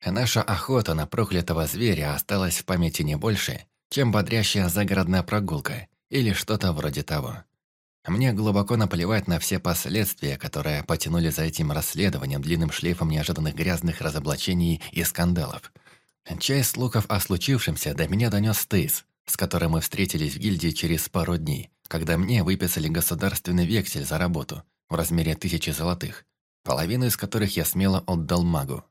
Наша охота на проклятого зверя осталась в памяти не больше, чем бодрящая загородная прогулка или что-то вроде того. Мне глубоко наплевать на все последствия, которые потянули за этим расследованием длинным шлейфом неожиданных грязных разоблачений и скандалов. Часть слухов о случившемся до меня донес Тейс, с которым мы встретились в гильдии через пару дней, когда мне выписали государственный вексель за работу в размере 1000 золотых, половину из которых я смело отдал магу.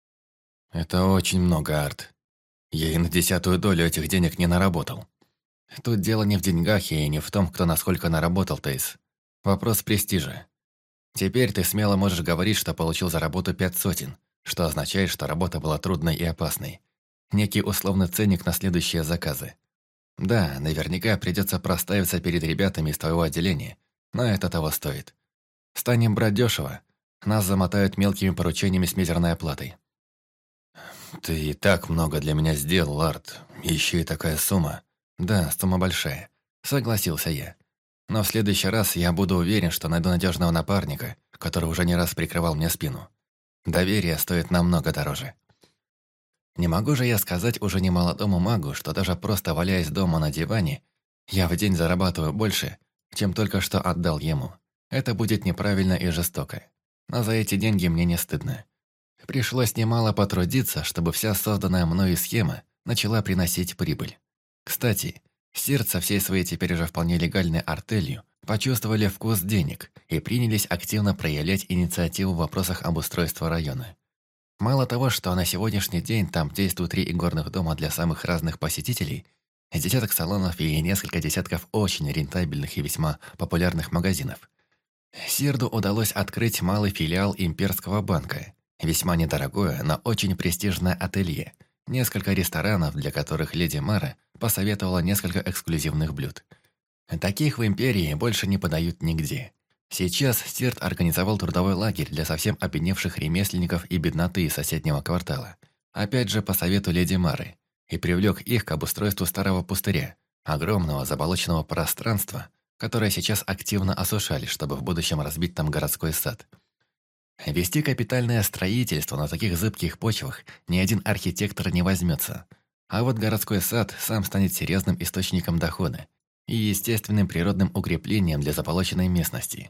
Это очень много, Арт. Я и на 10-ю долю этих денег не наработал. Тут дело не в деньгах и не в том, кто насколько наработал, Тейс. Вопрос престижа. Теперь ты смело можешь говорить, что получил за работу 500, что означает, что работа была трудной и опасной. Некий условный ценник на следующие заказы. Да, наверняка придется проставиться перед ребятами из твоего отделения, но это того стоит. Станем брать дешево, нас замотают мелкими поручениями с мизерной оплатой. Ты и так много для меня сделал, Арт. Еще и такая сумма. Да, сумма большая. Согласился я. Но в следующий раз я буду уверен, что найду надежного напарника, который уже не раз прикрывал мне спину. Доверие стоит намного дороже. Не могу же я сказать уже немолодому магу, что даже просто валяясь дома на диване, я в день зарабатываю больше, чем только что отдал ему. Это будет неправильно и жестоко. Но за эти деньги мне не стыдно. Пришлось немало потрудиться, чтобы вся созданная мною схема начала приносить прибыль. Кстати, Сирт со всей своей теперь уже вполне легальной артелью почувствовали вкус денег и принялись активно проявлять инициативу в вопросах обустройства района. Мало того, что на сегодняшний день там действуют 3 игорных дома для самых разных посетителей, десяток салонов и несколько десятков очень рентабельных и весьма популярных магазинов. Сирду удалось открыть малый филиал имперского банка, весьма недорогое, но очень престижное ателье, несколько ресторанов, для которых леди Мара посоветовала несколько эксклюзивных блюд. Таких в империи больше не подают нигде. Сейчас Сирт организовал трудовой лагерь для совсем опьяневших ремесленников и бедноты из соседнего квартала, опять же по совету леди Мары, и привлек их к обустройству старого пустыря, огромного заболоченного пространства, которое сейчас активно осушали, чтобы в будущем разбить там городской сад. Вести капитальное строительство на таких зыбких почвах ни один архитектор не возьмется, а вот городской сад сам станет серьезным источником дохода и естественным природным укреплением для заболоченной местности.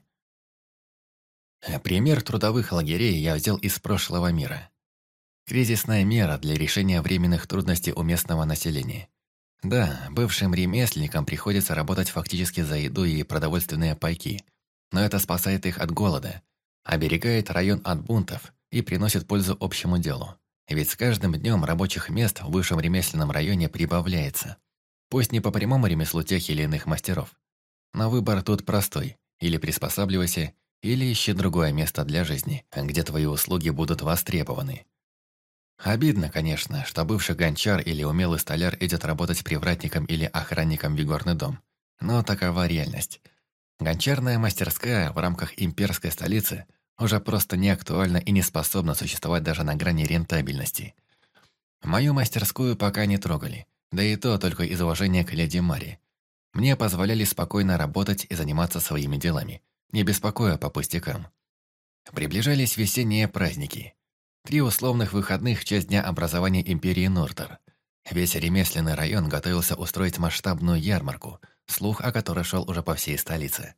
Пример трудовых лагерей я взял из прошлого мира. Кризисная мера для решения временных трудностей у местного населения. Да, бывшим ремесленникам приходится работать фактически за еду и продовольственные пайки, но это спасает их от голода, оберегает район от бунтов и приносит пользу общему делу. Ведь с каждым днем рабочих мест в бывшем ремесленном районе прибавляется. Пусть не по прямому ремеслу тех или иных мастеров. Но выбор тут простой. Или приспосабливайся, или ищи другое место для жизни, где твои услуги будут востребованы. Обидно, конечно, что бывший гончар или умелый столяр идет работать привратником или охранником в игорный дом. Но такова реальность. Гончарная мастерская в рамках имперской столицы уже просто не актуальна и не способна существовать даже на грани рентабельности. Мою мастерскую пока не трогали, да и то только из уважения к леди Маре. Мне позволяли спокойно работать и заниматься своими делами, не беспокоя по пустякам. Приближались весенние праздники. 3 условных выходных в честь Дня образования империи Нортер. Весь ремесленный район готовился устроить масштабную ярмарку, слух о которой шел уже по всей столице.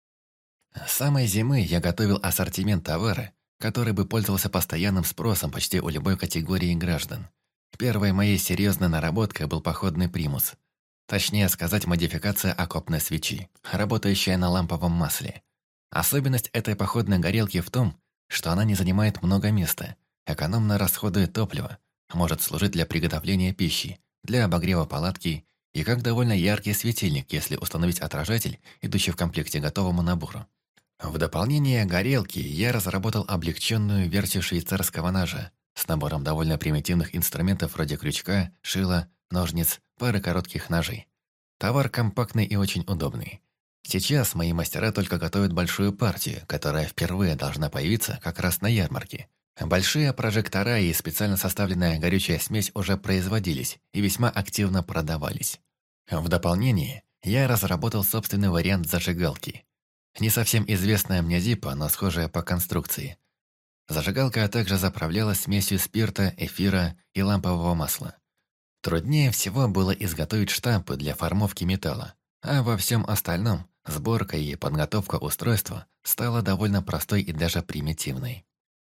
С самой зимы я готовил ассортимент товара, который бы пользовался постоянным спросом почти у любой категории граждан. Первой моей серьезной наработкой был походный примус. Точнее сказать, модификация окопной свечи, работающая на ламповом масле. Особенность этой походной горелки в том, что она не занимает много места, экономно расходует топливо, может служить для приготовления пищи, для обогрева палатки и как довольно яркий светильник, если установить отражатель, идущий в комплекте готовому набору. В дополнение горелки я разработал облегченную версию швейцарского ножа с набором довольно примитивных инструментов вроде крючка, шила, ножниц, пары коротких ножей. Товар компактный и очень удобный. Сейчас мои мастера только готовят большую партию, которая впервые должна появиться как раз на ярмарке. Большие прожектора и специально составленная горючая смесь уже производились и весьма активно продавались. В дополнение, я разработал собственный вариант зажигалки. Не совсем известная мне Зиппо, но схожая по конструкции. Зажигалка также заправлялась смесью спирта, эфира и лампового масла. Труднее всего было изготовить штампы для формовки металла, а во всем остальном сборка и подготовка устройства стала довольно простой и даже примитивной.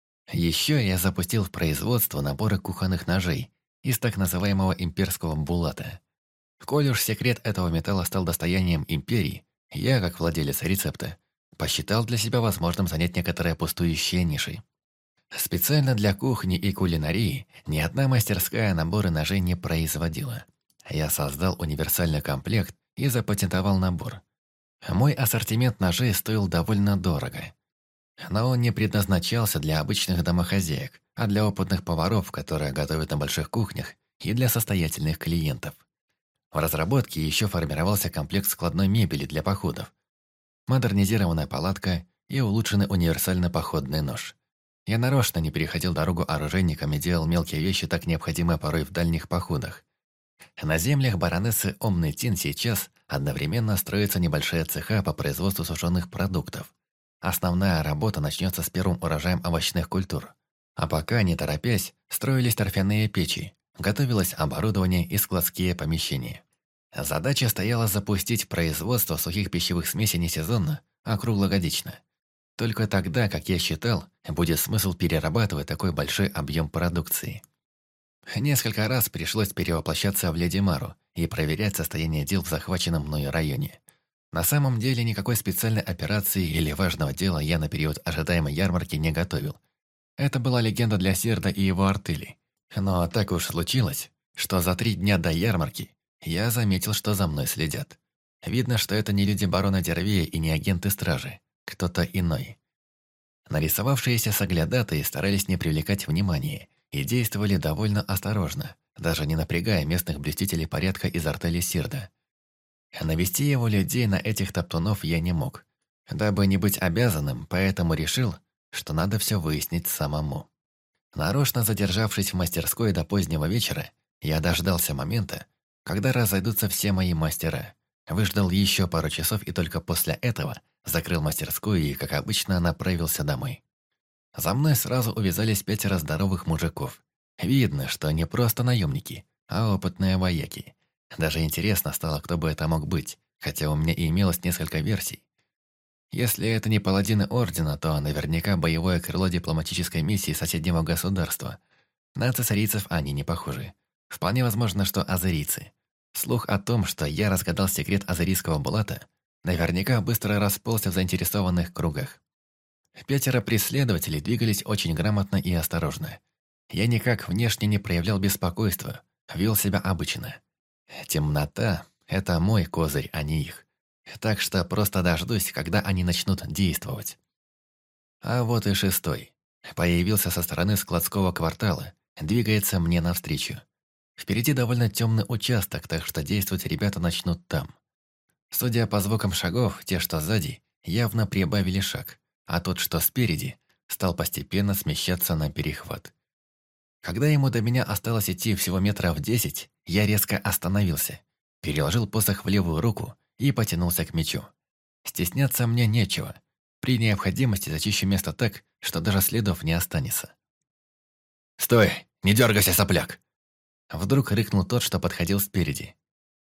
Еще я запустил в производство наборы кухонных ножей из так называемого имперского булата. Коль уж секрет этого металла стал достоянием империи, я, как владелец рецепта, посчитал для себя возможным занять некоторые пустующие ниши. Специально для кухни и кулинарии ни одна мастерская наборы ножей не производила. Я создал универсальный комплект и запатентовал набор. Мой ассортимент ножей стоил довольно дорого. Но он не предназначался для обычных домохозяек, а для опытных поваров, которые готовят на больших кухнях, и для состоятельных клиентов. В разработке еще формировался комплект складной мебели для походов, модернизированная палатка и улучшенный универсальный походный нож. Я нарочно не переходил дорогу оружейникам и делал мелкие вещи, так необходимые порой в дальних походах. На землях баронессы Омнытин сейчас одновременно строится небольшая цеха по производству сушеных продуктов. Основная работа начнется с первым урожаем овощных культур. А пока, не торопясь, строились торфяные печи, готовилось оборудование и складские помещения. Задача стояла запустить производство сухих пищевых смесей не сезонно, а круглогодично. Только тогда, как я считал, будет смысл перерабатывать такой большой объем продукции. Несколько раз пришлось перевоплощаться в Леди Мару и проверять состояние дел в захваченном мною районе. На самом деле никакой специальной операции или важного дела я на период ожидаемой ярмарки не готовил. Это была легенда для Серда и его артели. Но так уж случилось, что за 3 дня до ярмарки я заметил, что за мной следят. Видно, что это не люди барона Дервея и не агенты стражи, кто-то иной. Нарисовавшиеся соглядатые старались не привлекать внимания и действовали довольно осторожно, даже не напрягая местных блюстителей порядка из артели Сирда. Навести его людей на этих топтунов я не мог, дабы не быть обязанным, поэтому решил, что надо все выяснить самому. Нарочно задержавшись в мастерской до позднего вечера, я дождался момента, когда разойдутся все мои мастера. Выждал еще пару часов и только после этого закрыл мастерскую и, как обычно, направился домой. За мной сразу увязались 5 здоровых мужиков. Видно, что не просто наемники, а опытные вояки. Даже интересно стало, кто бы это мог быть, хотя у меня и имелось несколько версий. Если это не паладины Ордена, то наверняка боевое крыло дипломатической миссии соседнего государства. На цесарийцев они не похожи. Вполне возможно, что азерийцы. Слух о том, что я разгадал секрет азерийского булата, наверняка быстро расползся в заинтересованных кругах. 5 преследователей двигались очень грамотно и осторожно. Я никак внешне не проявлял беспокойства, вел себя обычно. Темнота – это мой козырь, а не их. Так что просто дождусь, когда они начнут действовать. А вот и 6-й. Появился со стороны складского квартала, двигается мне навстречу. Впереди довольно темный участок, так что действовать ребята начнут там. Судя по звукам шагов, те, что сзади, явно прибавили шаг, а тот, что спереди, стал постепенно смещаться на перехват. Когда ему до меня осталось идти всего метров 10, я резко остановился, переложил посох в левую руку и потянулся к мечу. Стесняться мне нечего. При необходимости зачищу место так, что даже следов не останется. «Стой! Не дергайся, сопляк!» Вдруг рыкнул тот, что подходил спереди.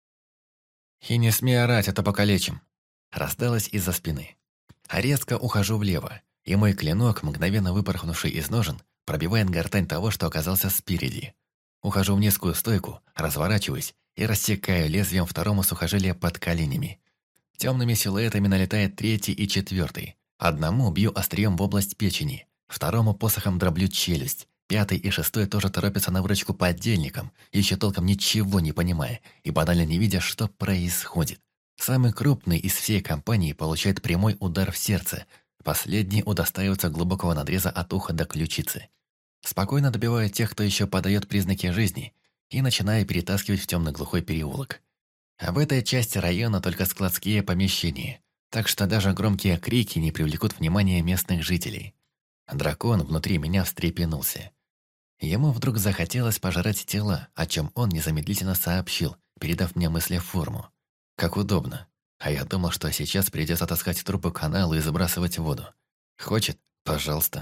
«И не смей орать, а то покалечим!» Раздалось из-за спины. А резко ухожу влево, и мой клинок, мгновенно выпорхнувший из ножен, пробивает гортань того, что оказался спереди. Ухожу в низкую стойку, разворачиваюсь и рассекаю лезвием второму сухожилие под коленями. Темными силуэтами налетает 3-й и 4-й. Одному бью острием в область печени, второму посохом дроблю челюсть, 5-й и 6-й тоже торопятся на выручку по отдельникам, еще толком ничего не понимая и банально не видя, что происходит. Самый крупный из всей компании получает прямой удар в сердце, последний удостаивается глубокого надреза от уха до ключицы. Спокойно добиваю тех, кто еще подает признаки жизни, и начинаю перетаскивать в темный глухой переулок. А в этой части района только складские помещения, так что даже громкие крики не привлекут внимания местных жителей. Дракон внутри меня встрепенулся. Ему вдруг захотелось пожрать тела, о чем он незамедлительно сообщил, передав мне мысли в форму. Как удобно. А я думал, что сейчас придется таскать трупы к каналу и забрасывать в воду. Хочет? Пожалуйста.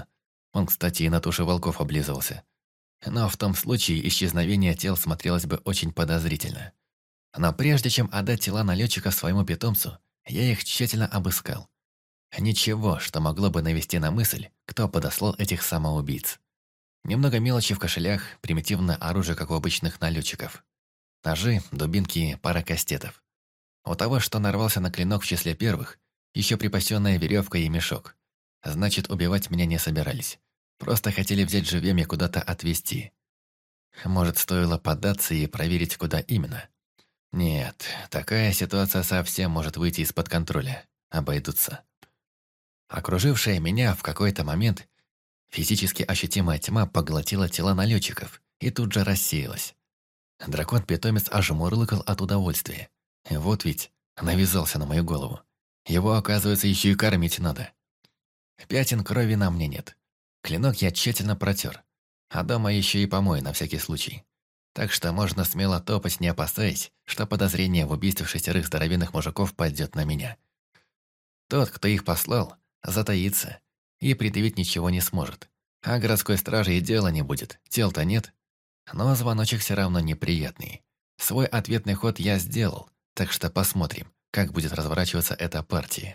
Он, кстати, и на туши волков облизывался. Но в том случае исчезновение тел смотрелось бы очень подозрительно. Но прежде чем отдать тела налетчиков своему питомцу, я их тщательно обыскал. Ничего, что могло бы навести на мысль, кто подослал этих самоубийц. Немного мелочи в кошелях, примитивное оружие, как у обычных налетчиков. Ножи, дубинки, пара кастетов. У того, что нарвался на клинок в числе первых, еще припасенная веревка и мешок. Значит, убивать меня не собирались. Просто хотели взять живьем и куда-то отвезти. Может, стоило поддаться и проверить, куда именно? Нет, такая ситуация совсем может выйти из-под контроля. Обойдутся. Окружившая меня в какой-то момент физически ощутимая тьма поглотила тела налетчиков и тут же рассеялась. Дракон-питомец аж мурлыкал от удовольствия. Вот ведь навязался на мою голову. Его, оказывается, еще и кормить надо. Пятен крови на мне нет. Клинок я тщательно протер, а дома еще и помою на всякий случай. Так что можно смело топать, не опасаясь, что подозрение в убийстве 6 здоровенных мужиков пойдет на меня. Тот, кто их послал, затаится и предъявить ничего не сможет. А городской стражи и дела не будет, тел-то нет. Но звоночек все равно неприятный. Свой ответный ход я сделал, так что посмотрим, как будет разворачиваться эта партия.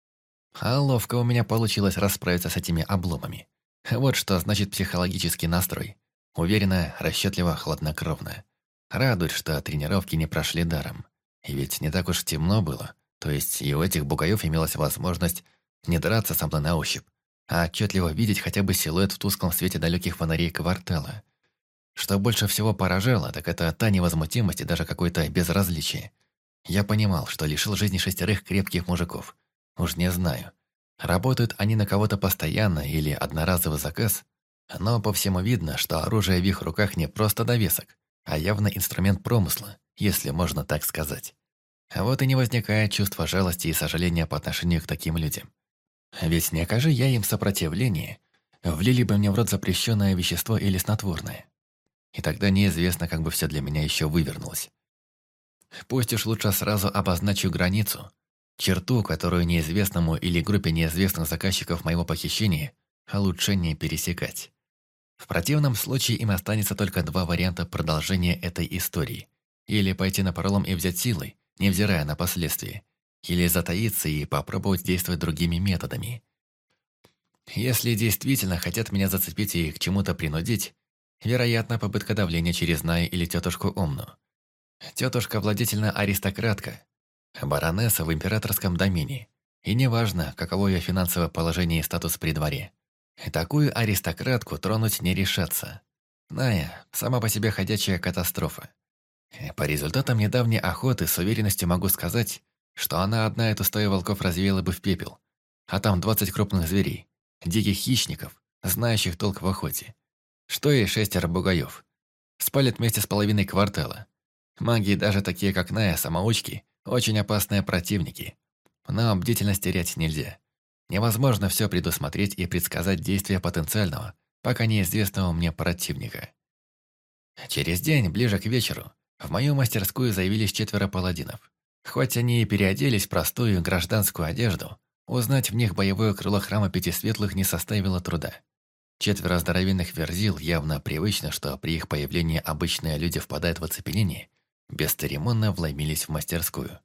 А ловко у меня получилось расправиться с этими обломами. Вот что значит психологический настрой. Уверенно, расчетливо, хладнокровно. Радует, что тренировки не прошли даром. И ведь не так уж темно было. То есть и у этих бугаев имелась возможность не драться со мной на ощупь, а отчетливо видеть хотя бы силуэт в тусклом свете далеких фонарей квартала. Что больше всего поражало, так это та невозмутимость и даже какое-то безразличие. Я понимал, что лишил жизни 6 крепких мужиков. Уж не знаю, работают они на кого-то постоянно или одноразовый заказ, но по всему видно, что оружие в их руках не просто довесок, а явно инструмент промысла, если можно так сказать. А вот и не возникает чувства жалости и сожаления по отношению к таким людям. Ведь не окажи я им сопротивление, влили бы мне в рот запрещенное вещество или снотворное. И тогда неизвестно, как бы все для меня еще вывернулось. Пусть уж лучше сразу обозначу границу, черту, которую неизвестному или группе неизвестных заказчиков моего похищения лучше не пересекать. В противном случае им останется только 2 варианта продолжения этой истории. Или пойти напролом и взять силой, невзирая на последствия, или затаиться и попробовать действовать другими методами. Если действительно хотят меня зацепить и к чему-то принудить, вероятно, попытка давления через Наю или тетушку Омну. Тетушка владетельная аристократка, баронесса в императорском домене, и неважно, каково ее финансовое положение и статус при дворе. Такую аристократку тронуть не решаться. Ная – сама по себе ходячая катастрофа. По результатам недавней охоты с уверенностью могу сказать, что она одна эту стаю волков развеяла бы в пепел. А там 20 крупных зверей, диких хищников, знающих толк в охоте. Что и 6 бугаев. Спалят вместе с половиной квартала. Маги, даже такие как Ная, самоучки, очень опасные противники. Но бдительность терять нельзя. Невозможно все предусмотреть и предсказать действия потенциального, пока неизвестного мне противника. Через день, ближе к вечеру, в мою мастерскую заявились 4 паладинов. Хоть они и переоделись в простую гражданскую одежду, узнать в них боевое крыло храма Пяти Светлых не составило труда. 4 здоровенных верзил, явно привычно, что при их появлении обычные люди впадают в оцепенение, бесцеремонно вломились в мастерскую.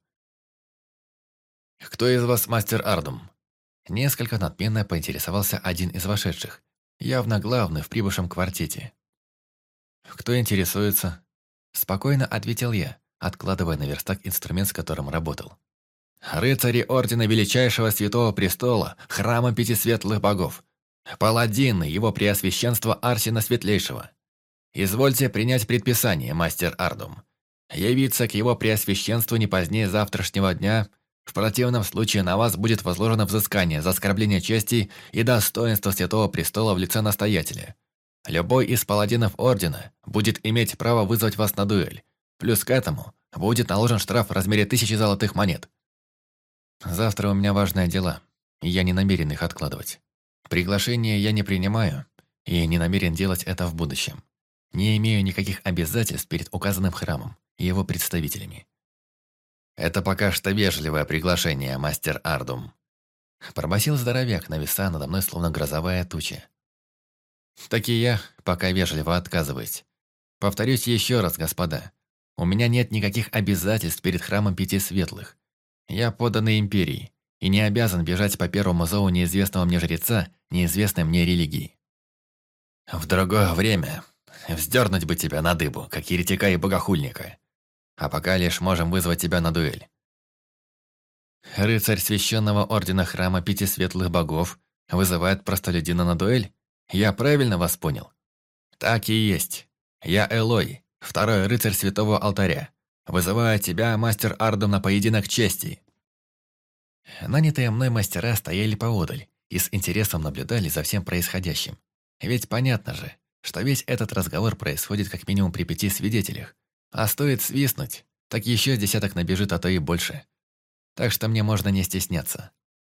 «Кто из вас мастер Ардум?» Несколько надменно поинтересовался один из вошедших, явно главный в прибывшем квартете. «Кто интересуется?» Спокойно ответил я, откладывая на верстак инструмент, с которым работал. «Рыцари Ордена Величайшего Святого Престола, Храма Пяти Светлых Богов, паладины Его Преосвященства Арсена Светлейшего. Извольте принять предписание, мастер Ардум. Явиться к Его Преосвященству не позднее завтрашнего дня. В противном случае на вас будет возложено взыскание за оскорбление чести и достоинства Святого Престола в лице настоятеля. Любой из паладинов Ордена будет иметь право вызвать вас на дуэль. Плюс к этому будет наложен штраф в размере 1000 золотых монет. Завтра у меня важные дела, и я не намерен их откладывать. Приглашение я не принимаю и не намерен делать это в будущем. Не имею никаких обязательств перед указанным храмом и его представителями. «Это пока что вежливое приглашение, мастер Ардум», пробасил здоровяк, нависая надо мной, словно грозовая туча. Так и я пока вежливо отказываюсь. Повторюсь еще раз, господа. У меня нет никаких обязательств перед храмом Пяти Светлых. Я подданный империи и не обязан бежать по первому зову неизвестного мне жреца, неизвестной мне религии. В другое время вздернуть бы тебя на дыбу, как еретика и богохульника. А пока лишь можем вызвать тебя на дуэль. Рыцарь священного ордена храма Пяти Светлых Богов вызывает простолюдина на дуэль? Я правильно вас понял? Так и есть. Я Элой, второй рыцарь святого алтаря. Вызываю тебя, мастер Ардум, на поединок чести. Нанятые мной мастера стояли поодаль и с интересом наблюдали за всем происходящим. Ведь понятно же, что весь этот разговор происходит как минимум при 5 свидетелях. А стоит свистнуть, так еще с десяток набежит, а то и больше. Так что мне можно не стесняться.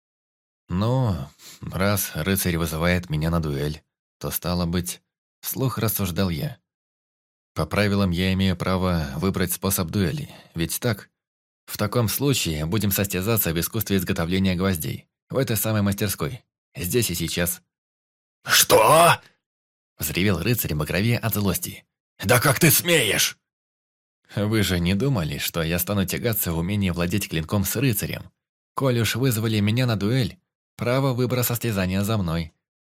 Ну, раз рыцарь вызывает меня на дуэль, то стало быть, вслух рассуждал я. По правилам я имею право выбрать способ дуэли, ведь так? В таком случае будем состязаться в искусстве изготовления гвоздей. В этой самой мастерской. Здесь и сейчас. «Что?» – взревел рыцарь багровее от злости. «Да как ты смеешь?» Вы же не думали, что я стану тягаться в умении владеть клинком с рыцарем? Коль уж вызвали меня на дуэль, право выбора состязания за мной.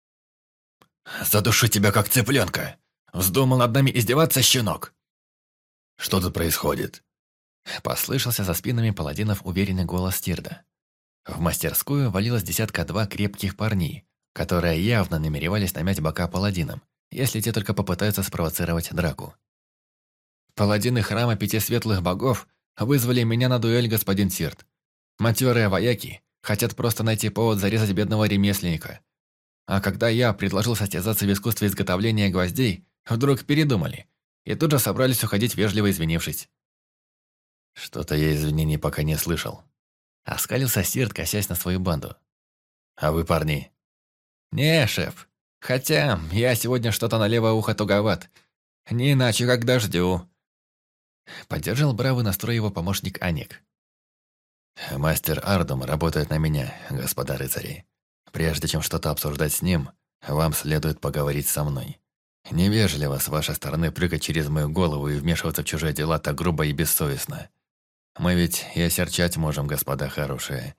«Задушу тебя, как цыпленка! Вздумал над нами издеваться, щенок?» «Что тут происходит?» Послышался за спинами паладинов уверенный голос Тирда. В мастерскую валилось десятка-два крепких парней, которые явно намеревались намять бока паладинам, если те только попытаются спровоцировать драку. «Паладины храма Пяти Светлых Богов вызвали меня на дуэль, господин Тирд. Матерые вояки хотят просто найти повод зарезать бедного ремесленника. А когда я предложил состязаться в искусстве изготовления гвоздей, вдруг передумали и тут же собрались уходить, вежливо извинившись». «Что-то я извинений пока не слышал». Оскалился Сирт, косясь на свою банду. «А вы, парни?» «Не, шеф. Хотя я сегодня что-то на левое ухо туговат. Не иначе, как дождю». Поддержал бравый настрой его помощник Аник. «Мастер Ардум работает на меня, господа рыцари. Прежде чем что-то обсуждать с ним, вам следует поговорить со мной. Невежливо с вашей стороны прыгать через мою голову и вмешиваться в чужие дела так грубо и бессовестно. Мы ведь и осерчать можем, господа хорошие».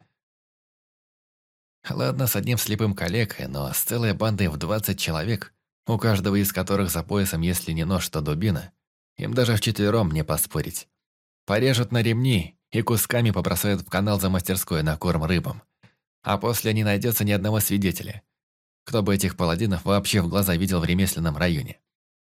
Ладно, с одним слепым калекой, но с целой бандой в 20 человек, у каждого из которых за поясом, если не нож, то дубина, им даже вчетвером не поспорить. Порежут на ремни и кусками побросают в канал за мастерской на корм рыбам. А после не найдется ни одного свидетеля. Кто бы этих паладинов вообще в глаза видел в ремесленном районе?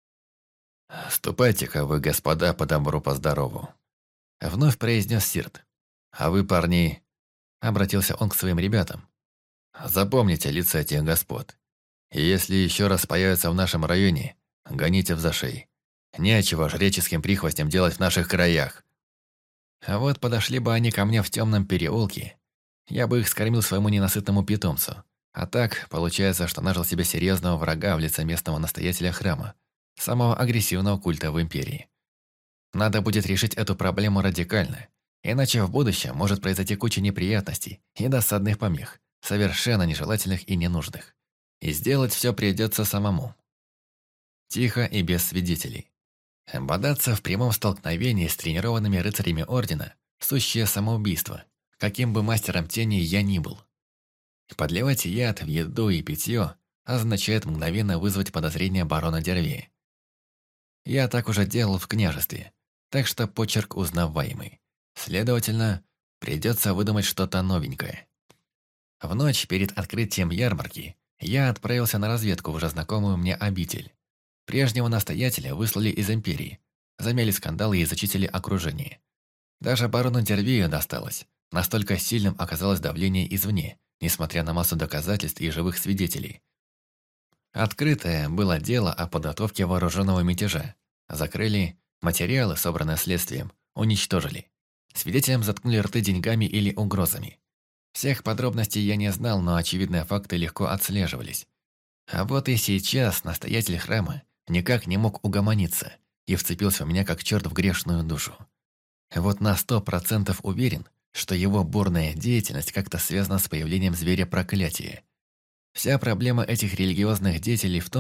«Ступайте-ка вы, господа, по добру, по здорову», — вновь произнес Сирт. «А вы, парни...» — обратился он к своим ребятам. «Запомните лица этих господ. И если еще раз появятся в нашем районе, гоните в зашей. Нечего жреческим прихвостням делать в наших краях». А вот подошли бы они ко мне в темном переулке, я бы их скормил своему ненасытному питомцу. А так, получается, что нажил себе серьезного врага в лице местного настоятеля храма, самого агрессивного культа в империи. Надо будет решить эту проблему радикально, иначе в будущем может произойти куча неприятностей и досадных помех, совершенно нежелательных и ненужных. И сделать все придется самому. Тихо и без свидетелей. Бодаться в прямом столкновении с тренированными рыцарями Ордена – сущее самоубийство, каким бы мастером тени я ни был. Подливать яд в еду и питье означает мгновенно вызвать подозрение барона Дервея. Я так уже делал в княжестве, так что почерк узнаваемый. Следовательно, придется выдумать что-то новенькое. В ночь перед открытием ярмарки я отправился на разведку в уже знакомую мне обитель. Прежнего настоятеля выслали из империи, замяли скандалы и зачистили окружение. Даже барону Дервею досталось, настолько сильным оказалось давление извне, несмотря на массу доказательств и живых свидетелей. Открытое было дело о подготовке вооруженного мятежа. Закрыли, материалы, собранные следствием, уничтожили. Свидетелям заткнули рты деньгами или угрозами. Всех подробностей я не знал, но очевидные факты легко отслеживались. А вот и сейчас настоятель храма никак не мог угомониться и вцепился в меня как черт в грешную душу. Вот на 100% уверен, что его бурная деятельность как-то связана с появлением зверя проклятия. Вся проблема этих религиозных деятелей в том,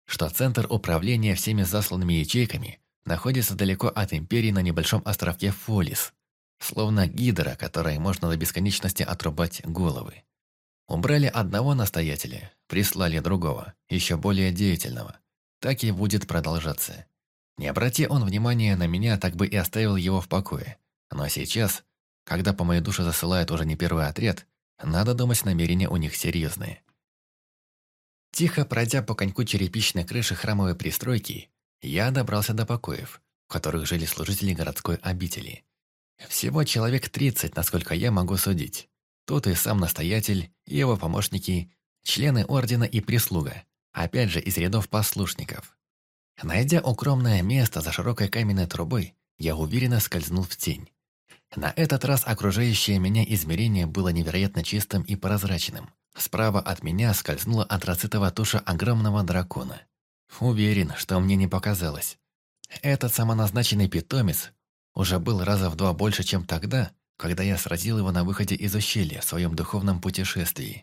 что центр управления всеми засланными ячейками находится далеко от Империи на небольшом островке Фолис, словно гидра, которой можно до бесконечности отрубать головы. Убрали одного настоятеля, прислали другого, еще более деятельного. Так и будет продолжаться. Не обрати он внимания на меня, так бы и оставил его в покое. Но сейчас, когда по моей душе засылают уже не первый отряд, надо думать, намерения у них серьезные. Тихо пройдя по коньку черепичной крыши храмовой пристройки, я добрался до покоев, в которых жили служители городской обители. Всего человек 30, насколько я могу судить. Тут и сам настоятель, и его помощники, члены ордена и прислуга, опять же из рядов послушников. Найдя укромное место за широкой каменной трубой, я уверенно скользнул в тень. На этот раз окружающее меня измерение было невероятно чистым и прозрачным. Справа от меня скользнула антрацитовая туша огромного дракона. Уверен, что мне не показалось. Этот самоназначенный питомец уже был раза в 2 больше, чем тогда, когда я сразил его на выходе из ущелья в своем духовном путешествии.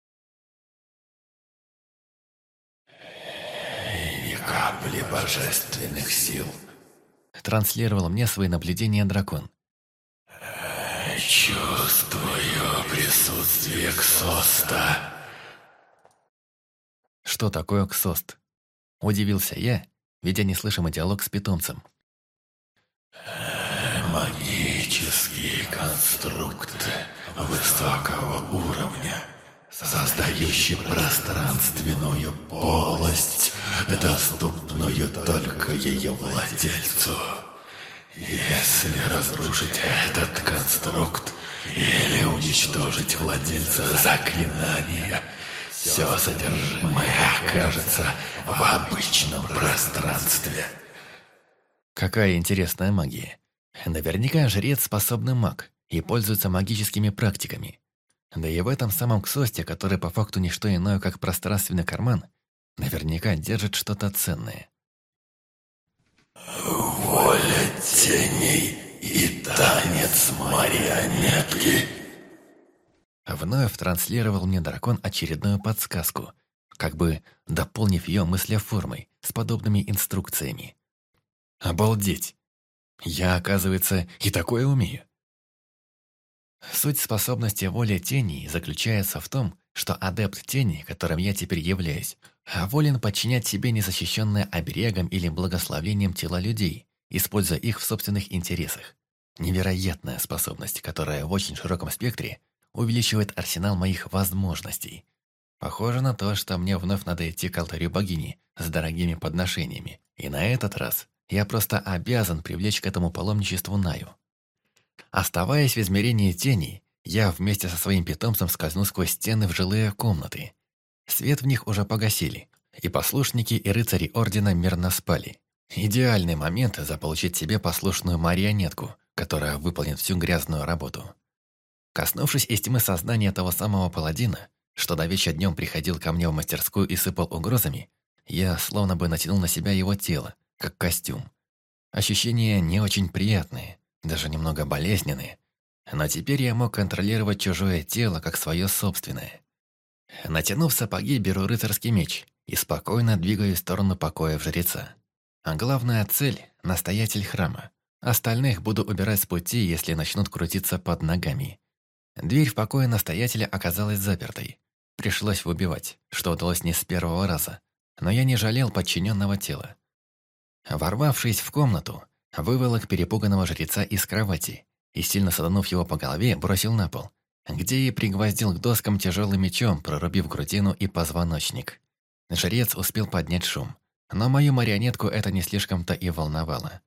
«Ни капли божественных сил», — транслировал мне свои наблюдения дракон. «Чувствую присутствие Ксоста». Что такое Ксост? Удивился я, ведя неслышимый диалог с питомцем. Магический конструкт высокого уровня, создающий пространственную полость, доступную только ее владельцу. Если разрушить этот конструкт или уничтожить владельца заклинания, все содержимое окажется в обычном пространстве. Какая интересная магия. Наверняка жрец способный маг и пользуется магическими практиками. Да и в этом самом Ксосте, который по факту не что иное, как пространственный карман, наверняка держит что-то ценное. Воля теней и танец марионетки. Вновь транслировал мне дракон очередную подсказку, как бы дополнив ее мыслеформой с подобными инструкциями. Обалдеть! Я, оказывается, и такое умею. Суть способности воли тени заключается в том, что адепт тени, которым я теперь являюсь, волен подчинять себе незащищенное оберегом или благословением тела людей, используя их в собственных интересах. Невероятная способность, которая в очень широком спектре увеличивает арсенал моих возможностей. Похоже на то, что мне вновь надо идти к алтарю богини с дорогими подношениями, и на этот раз я просто обязан привлечь к этому паломничеству Наю. Оставаясь в измерении теней, я вместе со своим питомцем скользнул сквозь стены в жилые комнаты. Свет в них уже погасили, и послушники и рыцари ордена мирно спали. Идеальный момент заполучить себе послушную марионетку, которая выполнит всю грязную работу. Коснувшись из тьмы сознания того самого паладина, что до вечера днем приходил ко мне в мастерскую и сыпал угрозами, я словно бы натянул на себя его тело, как костюм. Ощущения не очень приятные, даже немного болезненные, но теперь я мог контролировать чужое тело, как свое собственное. Натянув сапоги, беру рыцарский меч и спокойно двигаюсь в сторону покоя жреца. А главная цель – настоятель храма. Остальных буду убирать с пути, если начнут крутиться под ногами. Дверь в покое настоятеля оказалась запертой. Пришлось выбивать, что удалось не с первого раза, но я не жалел подчиненного тела. Ворвавшись в комнату, выволок перепуганного жреца из кровати и, сильно саданув его по голове, бросил на пол, где и пригвоздил к доскам тяжелым мечом, прорубив грудину и позвоночник. Жрец успел поднять шум, но мою марионетку это не слишком-то и волновало.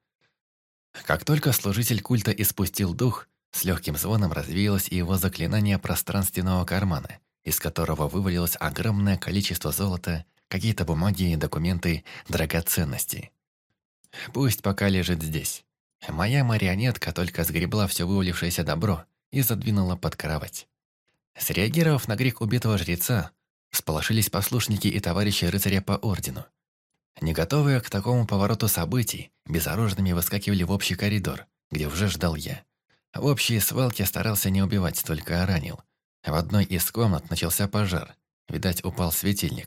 Как только служитель культа испустил дух, с легким звоном развеялось и его заклинание пространственного кармана, из которого вывалилось огромное количество золота, какие-то бумаги, документы, драгоценности. Пусть пока лежит здесь. Моя марионетка только сгребла все вывалившееся добро и задвинула под кровать. Среагировав на крик убитого жреца, всполошились послушники и товарищи рыцаря по ордену. Не готовые к такому повороту событий, безоружными выскакивали в общий коридор, где уже ждал я. В общей свалке старался не убивать, только ранил. В одной из комнат начался пожар. Видать, упал светильник.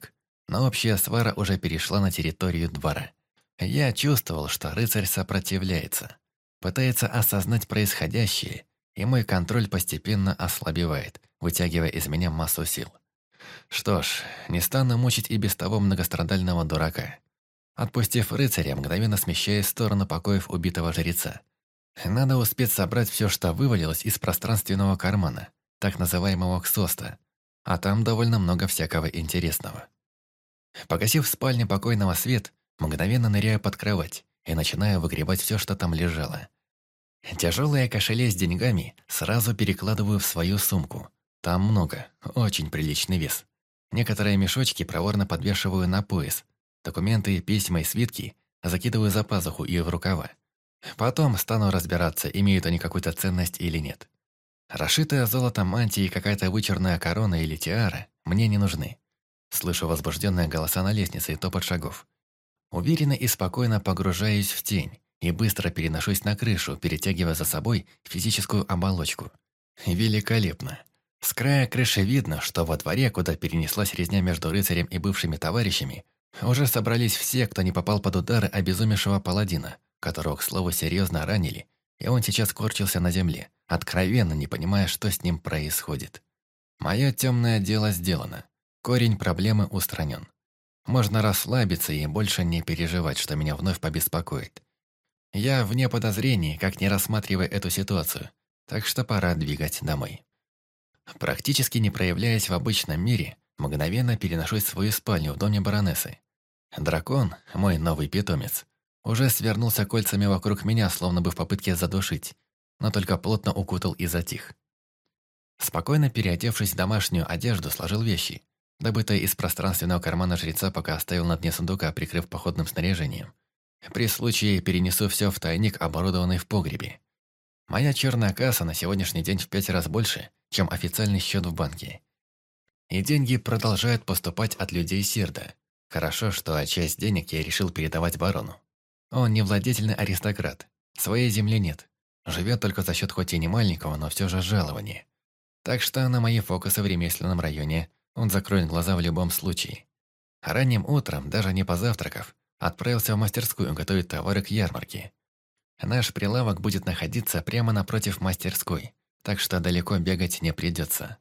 но общая свара уже перешла на территорию двора. Я чувствовал, что рыцарь сопротивляется, пытается осознать происходящее, и мой контроль постепенно ослабевает, вытягивая из меня массу сил. Что ж, не стану мучить и без того многострадального дурака. Отпустив рыцаря, мгновенно смещаясь в сторону покоев убитого жреца. Надо успеть собрать все, что вывалилось из пространственного кармана, так называемого ксоста, а там довольно много всякого интересного. Погасив в спальне покойного свет, мгновенно ныряю под кровать и начинаю выгребать все, что там лежало. Тяжелые кошели с деньгами сразу перекладываю в свою сумку. Там много, очень приличный вес. Некоторые мешочки проворно подвешиваю на пояс. Документы, письма и свитки закидываю за пазуху и в рукава. Потом стану разбираться, имеют они какую-то ценность или нет. Расшитая золотом мантия и какая-то вычурная корона или тиара мне не нужны. Слышу возбужденные голоса на лестнице и топот шагов. Уверенно и спокойно погружаюсь в тень и быстро переношусь на крышу, перетягивая за собой физическую оболочку. Великолепно. С края крыши видно, что во дворе, куда перенеслась резня между рыцарем и бывшими товарищами, уже собрались все, кто не попал под удары обезумевшего паладина, которого, к слову, серьезно ранили, и он сейчас корчился на земле, откровенно не понимая, что с ним происходит. Мое темное дело сделано. Корень проблемы устранен. Можно расслабиться и больше не переживать, что меня вновь побеспокоит. Я вне подозрений, как не рассматривая эту ситуацию, так что пора двигать домой. Практически не проявляясь в обычном мире, мгновенно переношусь в свою спальню в доме баронессы. Дракон, мой новый питомец, уже свернулся кольцами вокруг меня, словно бы в попытке задушить, но только плотно укутал и затих. Спокойно переодевшись в домашнюю одежду, сложил вещи, добытые из пространственного кармана жреца, пока оставил на дне сундука, прикрыв походным снаряжением. При случае перенесу все в тайник, оборудованный в погребе. Моя черная касса на сегодняшний день в 5 раз больше, чем официальный счет в банке. И деньги продолжают поступать от людей Сирда. Хорошо, что часть денег я решил передавать барону. Он не владетельный аристократ, своей земли нет. Живет только за счет хоть и не маленького, но все же жалования. Так что на мои фокусы в ремесленном районе он закроет глаза в любом случае. А ранним утром, даже не позавтракав, отправился в мастерскую готовить товары к ярмарке. Наш прилавок будет находиться прямо напротив мастерской, так что далеко бегать не придется.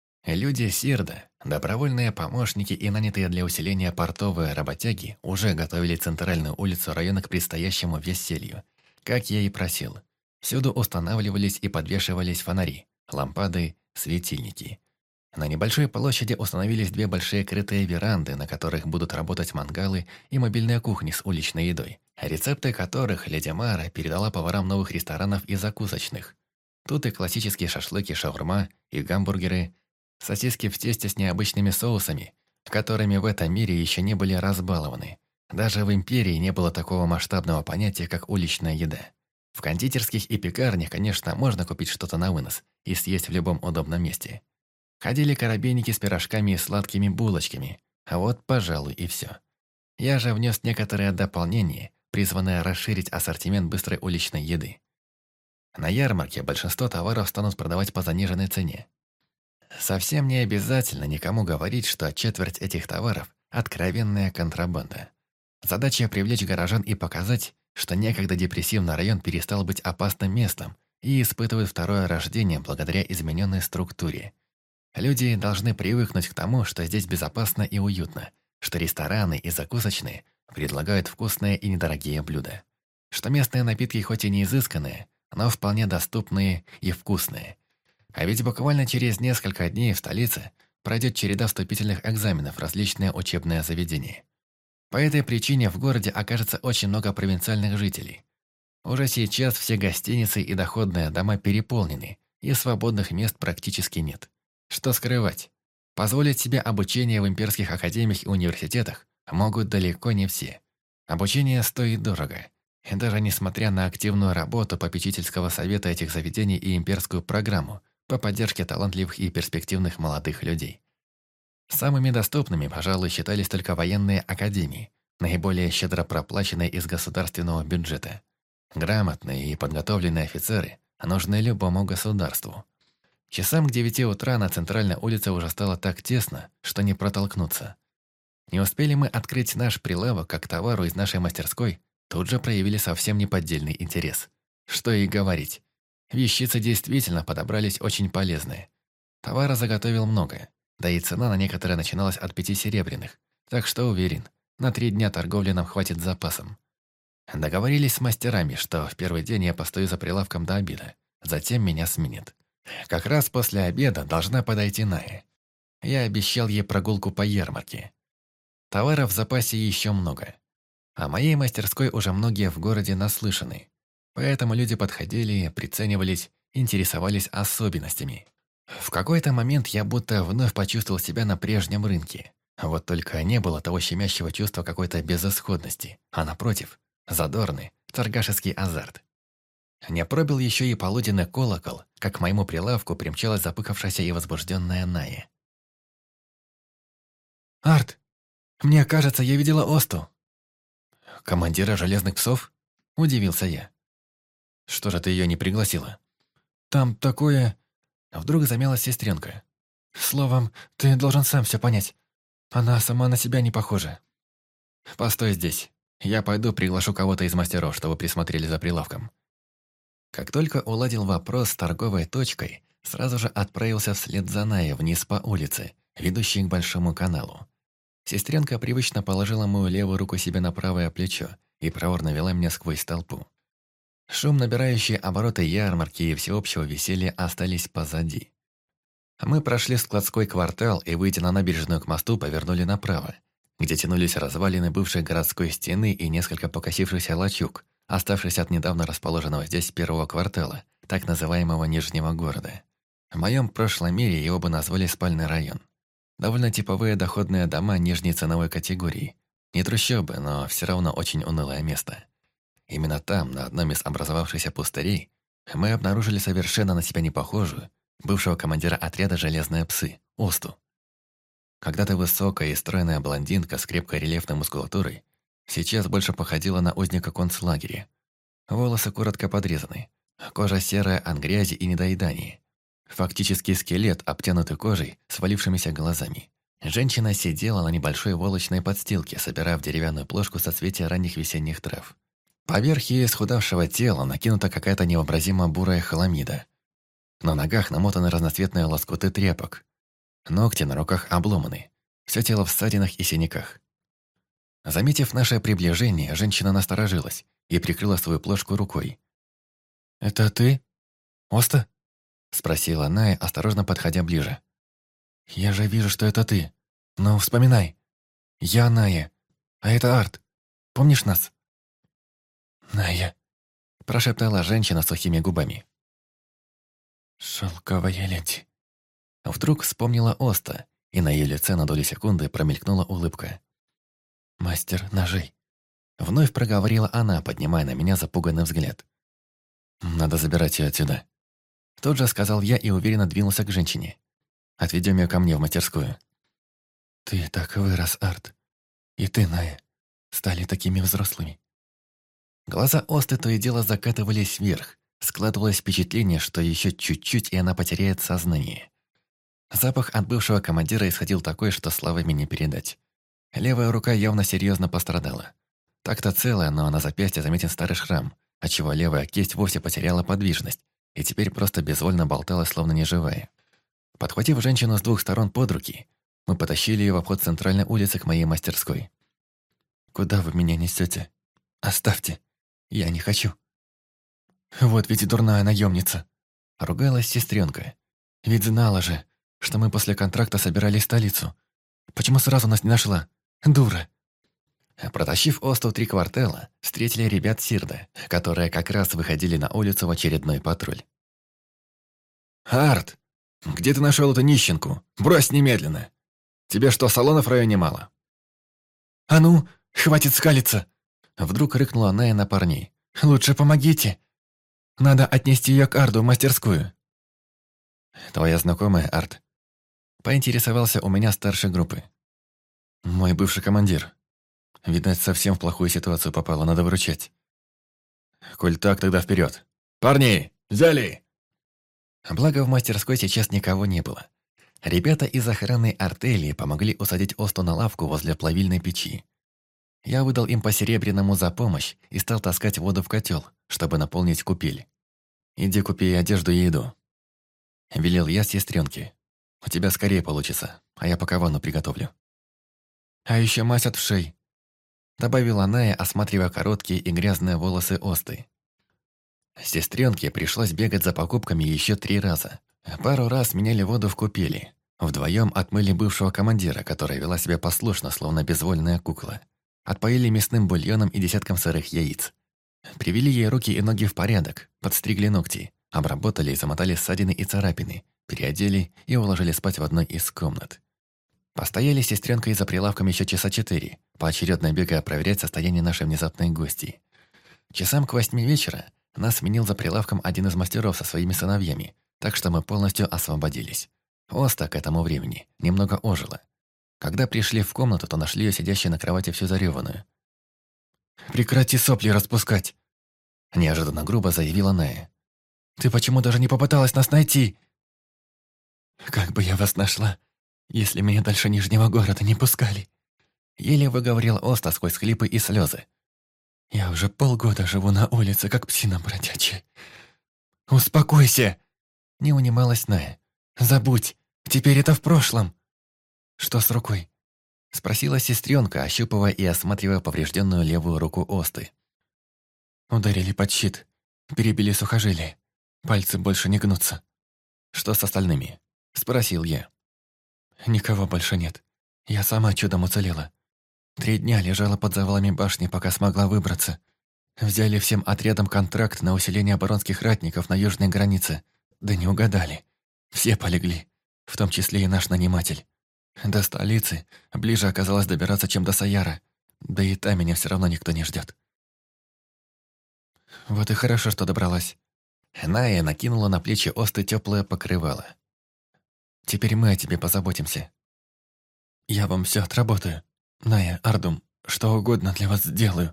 Люди Сирда, добровольные помощники и нанятые для усиления портовые работяги уже готовили центральную улицу района к предстоящему веселью. Как я и просил. Всюду устанавливались и подвешивались фонари, лампады, светильники. На небольшой площади установились 2 большие крытые веранды, на которых будут работать мангалы и мобильные кухни с уличной едой, рецепты которых леди Мара передала поварам новых ресторанов и закусочных. Тут и классические шашлыки, шаурма, и гамбургеры, сосиски в тесте с необычными соусами, которыми в этом мире еще не были разбалованы. Даже в Империи не было такого масштабного понятия, как уличная еда. В кондитерских и пекарнях, конечно, можно купить что-то на вынос и съесть в любом удобном месте. Ходили коробейники с пирожками и сладкими булочками, а вот, пожалуй, и все. Я же внес некоторые дополнения, призванные расширить ассортимент быстрой уличной еды. На ярмарке большинство товаров станут продавать по заниженной цене. Совсем не обязательно никому говорить, что четверть этих товаров – откровенная контрабанда. Задача – привлечь горожан и показать, что некогда депрессивный район перестал быть опасным местом и испытывает второе рождение благодаря измененной структуре. Люди должны привыкнуть к тому, что здесь безопасно и уютно, что рестораны и закусочные предлагают вкусные и недорогие блюда, что местные напитки хоть и не изысканные, но вполне доступные и вкусные. А ведь буквально через несколько дней в столице пройдет череда вступительных экзаменов в различные учебные заведения. По этой причине в городе окажется очень много провинциальных жителей. Уже сейчас все гостиницы и доходные дома переполнены, и свободных мест практически нет. Что скрывать? Позволить себе обучение в имперских академиях и университетах могут далеко не все. Обучение стоит дорого. И даже несмотря на активную работу попечительского совета этих заведений и имперскую программу по поддержке талантливых и перспективных молодых людей. Самыми доступными, пожалуй, считались только военные академии, наиболее щедро проплаченные из государственного бюджета. Грамотные и подготовленные офицеры нужны любому государству. Часам к 9 утра на центральной улице уже стало так тесно, что не протолкнуться. Не успели мы открыть наш прилавок, как к товару из нашей мастерской тут же проявили совсем неподдельный интерес. Что и говорить. Вещицы действительно подобрались очень полезные. Товара заготовил много, да и цена на некоторые начиналась от 5 серебряных, так что уверен, на 3 дня торговли нам хватит с запасом. Договорились с мастерами, что в первый день я постою за прилавком до обеда, затем меня сменят. Как раз после обеда должна подойти Ная. Я обещал ей прогулку по ярмарке. Товара в запасе еще много. О моей мастерской уже многие в городе наслышаны. Поэтому люди подходили, приценивались, интересовались особенностями. В какой-то момент я будто вновь почувствовал себя на прежнем рынке. Вот только не было того щемящего чувства какой-то безысходности, а напротив, задорный, торгашеский азарт. Не пробил еще и полуденный колокол, как к моему прилавку примчалась запыхавшаяся и возбужденная Ная. «Арт, мне кажется, я видела Осту». «Командира железных псов?» – удивился я. «Что же ты ее не пригласила?» «Там такое...» Вдруг замялась сестренка. «Словом, ты должен сам все понять. Она сама на себя не похожа». «Постой здесь. Я пойду приглашу кого-то из мастеров, чтобы присмотрели за прилавком». Как только уладил вопрос с торговой точкой, сразу же отправился вслед за Наей вниз по улице, ведущей к Большому каналу. Сестренка привычно положила мою левую руку себе на правое плечо и проворно вела меня сквозь толпу. Шум, набирающий обороты ярмарки и всеобщего веселья, остались позади. Мы прошли складской квартал и, выйдя на набережную к мосту, повернули направо, где тянулись развалины бывшей городской стены и несколько покосившихся лачуг, оставшихся от недавно расположенного здесь первого квартала, так называемого Нижнего города. В моем прошлом мире его бы назвали спальный район. Довольно типовые доходные дома нижней ценовой категории. Не трущобы, но все равно очень унылое место. Именно там, на одном из образовавшихся пустырей, мы обнаружили совершенно на себя не похожую, бывшего командира отряда «Железные псы» Осту. Когда-то высокая и стройная блондинка с крепкой рельефной мускулатурой сейчас больше походила на узника концлагеря. Волосы коротко подрезаны, кожа серая от грязи и недоедания. Фактически скелет, обтянутый кожей, с валившимися глазами. Женщина сидела на небольшой волочной подстилке, собирая в деревянную плошку соцветия ранних весенних трав. Поверх ее исхудавшего тела накинута какая-то невообразимо бурая хламида. На ногах намотаны разноцветные лоскуты тряпок. Ногти на руках обломаны. Все тело в ссадинах и синяках. Заметив наше приближение, женщина насторожилась и прикрыла свою плошку рукой. «Это ты, Оста?» – спросила Ная, осторожно подходя ближе. «Я же вижу, что это ты. Но вспоминай. Я Ная, а это Арт. Помнишь нас?» «Ная», – прошептала женщина сухими губами. «Шелковая леди». Вдруг вспомнила Оста, и на ее лице на долю секунды промелькнула улыбка. «Мастер ножей». Вновь проговорила она, поднимая на меня запуганный взгляд. «Надо забирать ее отсюда». Тут же сказал я и уверенно двинулся к женщине. «Отведем ее ко мне в мастерскую». «Ты так вырос, Арт. И ты, Ная, стали такими взрослыми». Глаза Осты то и дело закатывались вверх. Складывалось впечатление, что еще чуть-чуть, и она потеряет сознание. Запах от бывшего командира исходил такой, что словами не передать. Левая рука явно серьезно пострадала. Так-то целая, но на запястье заметен старый шрам, отчего левая кисть вовсе потеряла подвижность и теперь просто безвольно болталась, словно неживая. Подхватив женщину с двух сторон под руки, мы потащили ее в обход центральной улицы к моей мастерской. «Куда вы меня несете? Оставьте. Я не хочу». «Вот ведь и дурная наемница», — ругалась сестренка. «Ведь знала же, что мы после контракта собирались в столицу. Почему сразу нас не нашла? Дура!» Протащив Осту 3 квартала, встретили ребят Сирда, которые как раз выходили на улицу в очередной патруль. «Арт, где ты нашел эту нищенку? Брось немедленно! Тебе что, салонов в районе мало?» «А ну, хватит скалиться!» Вдруг рыкнула Ная на парней. «Лучше помогите! Надо отнести ее к Арду в мастерскую». «Твоя знакомая, Арт?» Поинтересовался у меня старшей группы. «Мой бывший командир. Видать, совсем в плохую ситуацию попала, надо выручать». «Коль так, тогда вперед. Парни, взяли!» Благо, в мастерской сейчас никого не было. Ребята из охраны артели помогли усадить Осту на лавку возле плавильной печи. Я выдал им по серебряному за помощь и стал таскать воду в котел, чтобы наполнить купель. «Иди купи одежду и еду», — велел я сестренке. «У тебя скорее получится, а я пока ванну приготовлю». «А еще мазь от вшей», — добавила Ная, осматривая короткие и грязные волосы Осты. Сестренке пришлось бегать за покупками еще 3 раза. Пару раз меняли воду в купели. Вдвоем отмыли бывшего командира, которая вела себя послушно, словно безвольная кукла. Отпоили мясным бульоном и десятком сырых яиц. Привели ей руки и ноги в порядок, подстригли ногти, обработали и замотали ссадины и царапины, переодели и уложили спать в одной из комнат. Постояли с сестренкой за прилавком еще часа 4, поочередно бегая проверять состояние нашей внезапной гости. Часам к 8 вечера нас сменил за прилавком один из мастеров со своими сыновьями, так что мы полностью освободились. Оста к этому времени немного ожила. Когда пришли в комнату, то нашли ее сидящей на кровати всю зареванную. «Прекрати сопли распускать!» Неожиданно грубо заявила Ная. «Ты почему даже не попыталась нас найти?» «Как бы я вас нашла, если меня дальше Нижнего города не пускали?» Еле выговорил Оста сквозь хлипы и слезы. «Я уже полгода живу на улице, как псина бродячая». «Успокойся!» Не унималась Ная. «Забудь, теперь это в прошлом». «Что с рукой?» Спросила сестренка, ощупывая и осматривая поврежденную левую руку Осты. «Ударили под щит, перебили сухожилие. Пальцы больше не гнутся». «Что с остальными?» Спросил я. «Никого больше нет. Я сама чудом уцелела. 3 дня лежала под завалами башни, пока смогла выбраться. Взяли всем отрядом контракт на усиление оборонских ратников на южной границе. Да не угадали. Все полегли, в том числе и наш наниматель. До столицы ближе оказалось добираться, чем до Саяра. Да и там меня все равно никто не ждет. Вот и хорошо, что добралась». Ная накинула на плечи Осты теплое покрывало. «Теперь мы о тебе позаботимся. Я вам все отработаю. Ная, Ардум, что угодно для вас сделаю».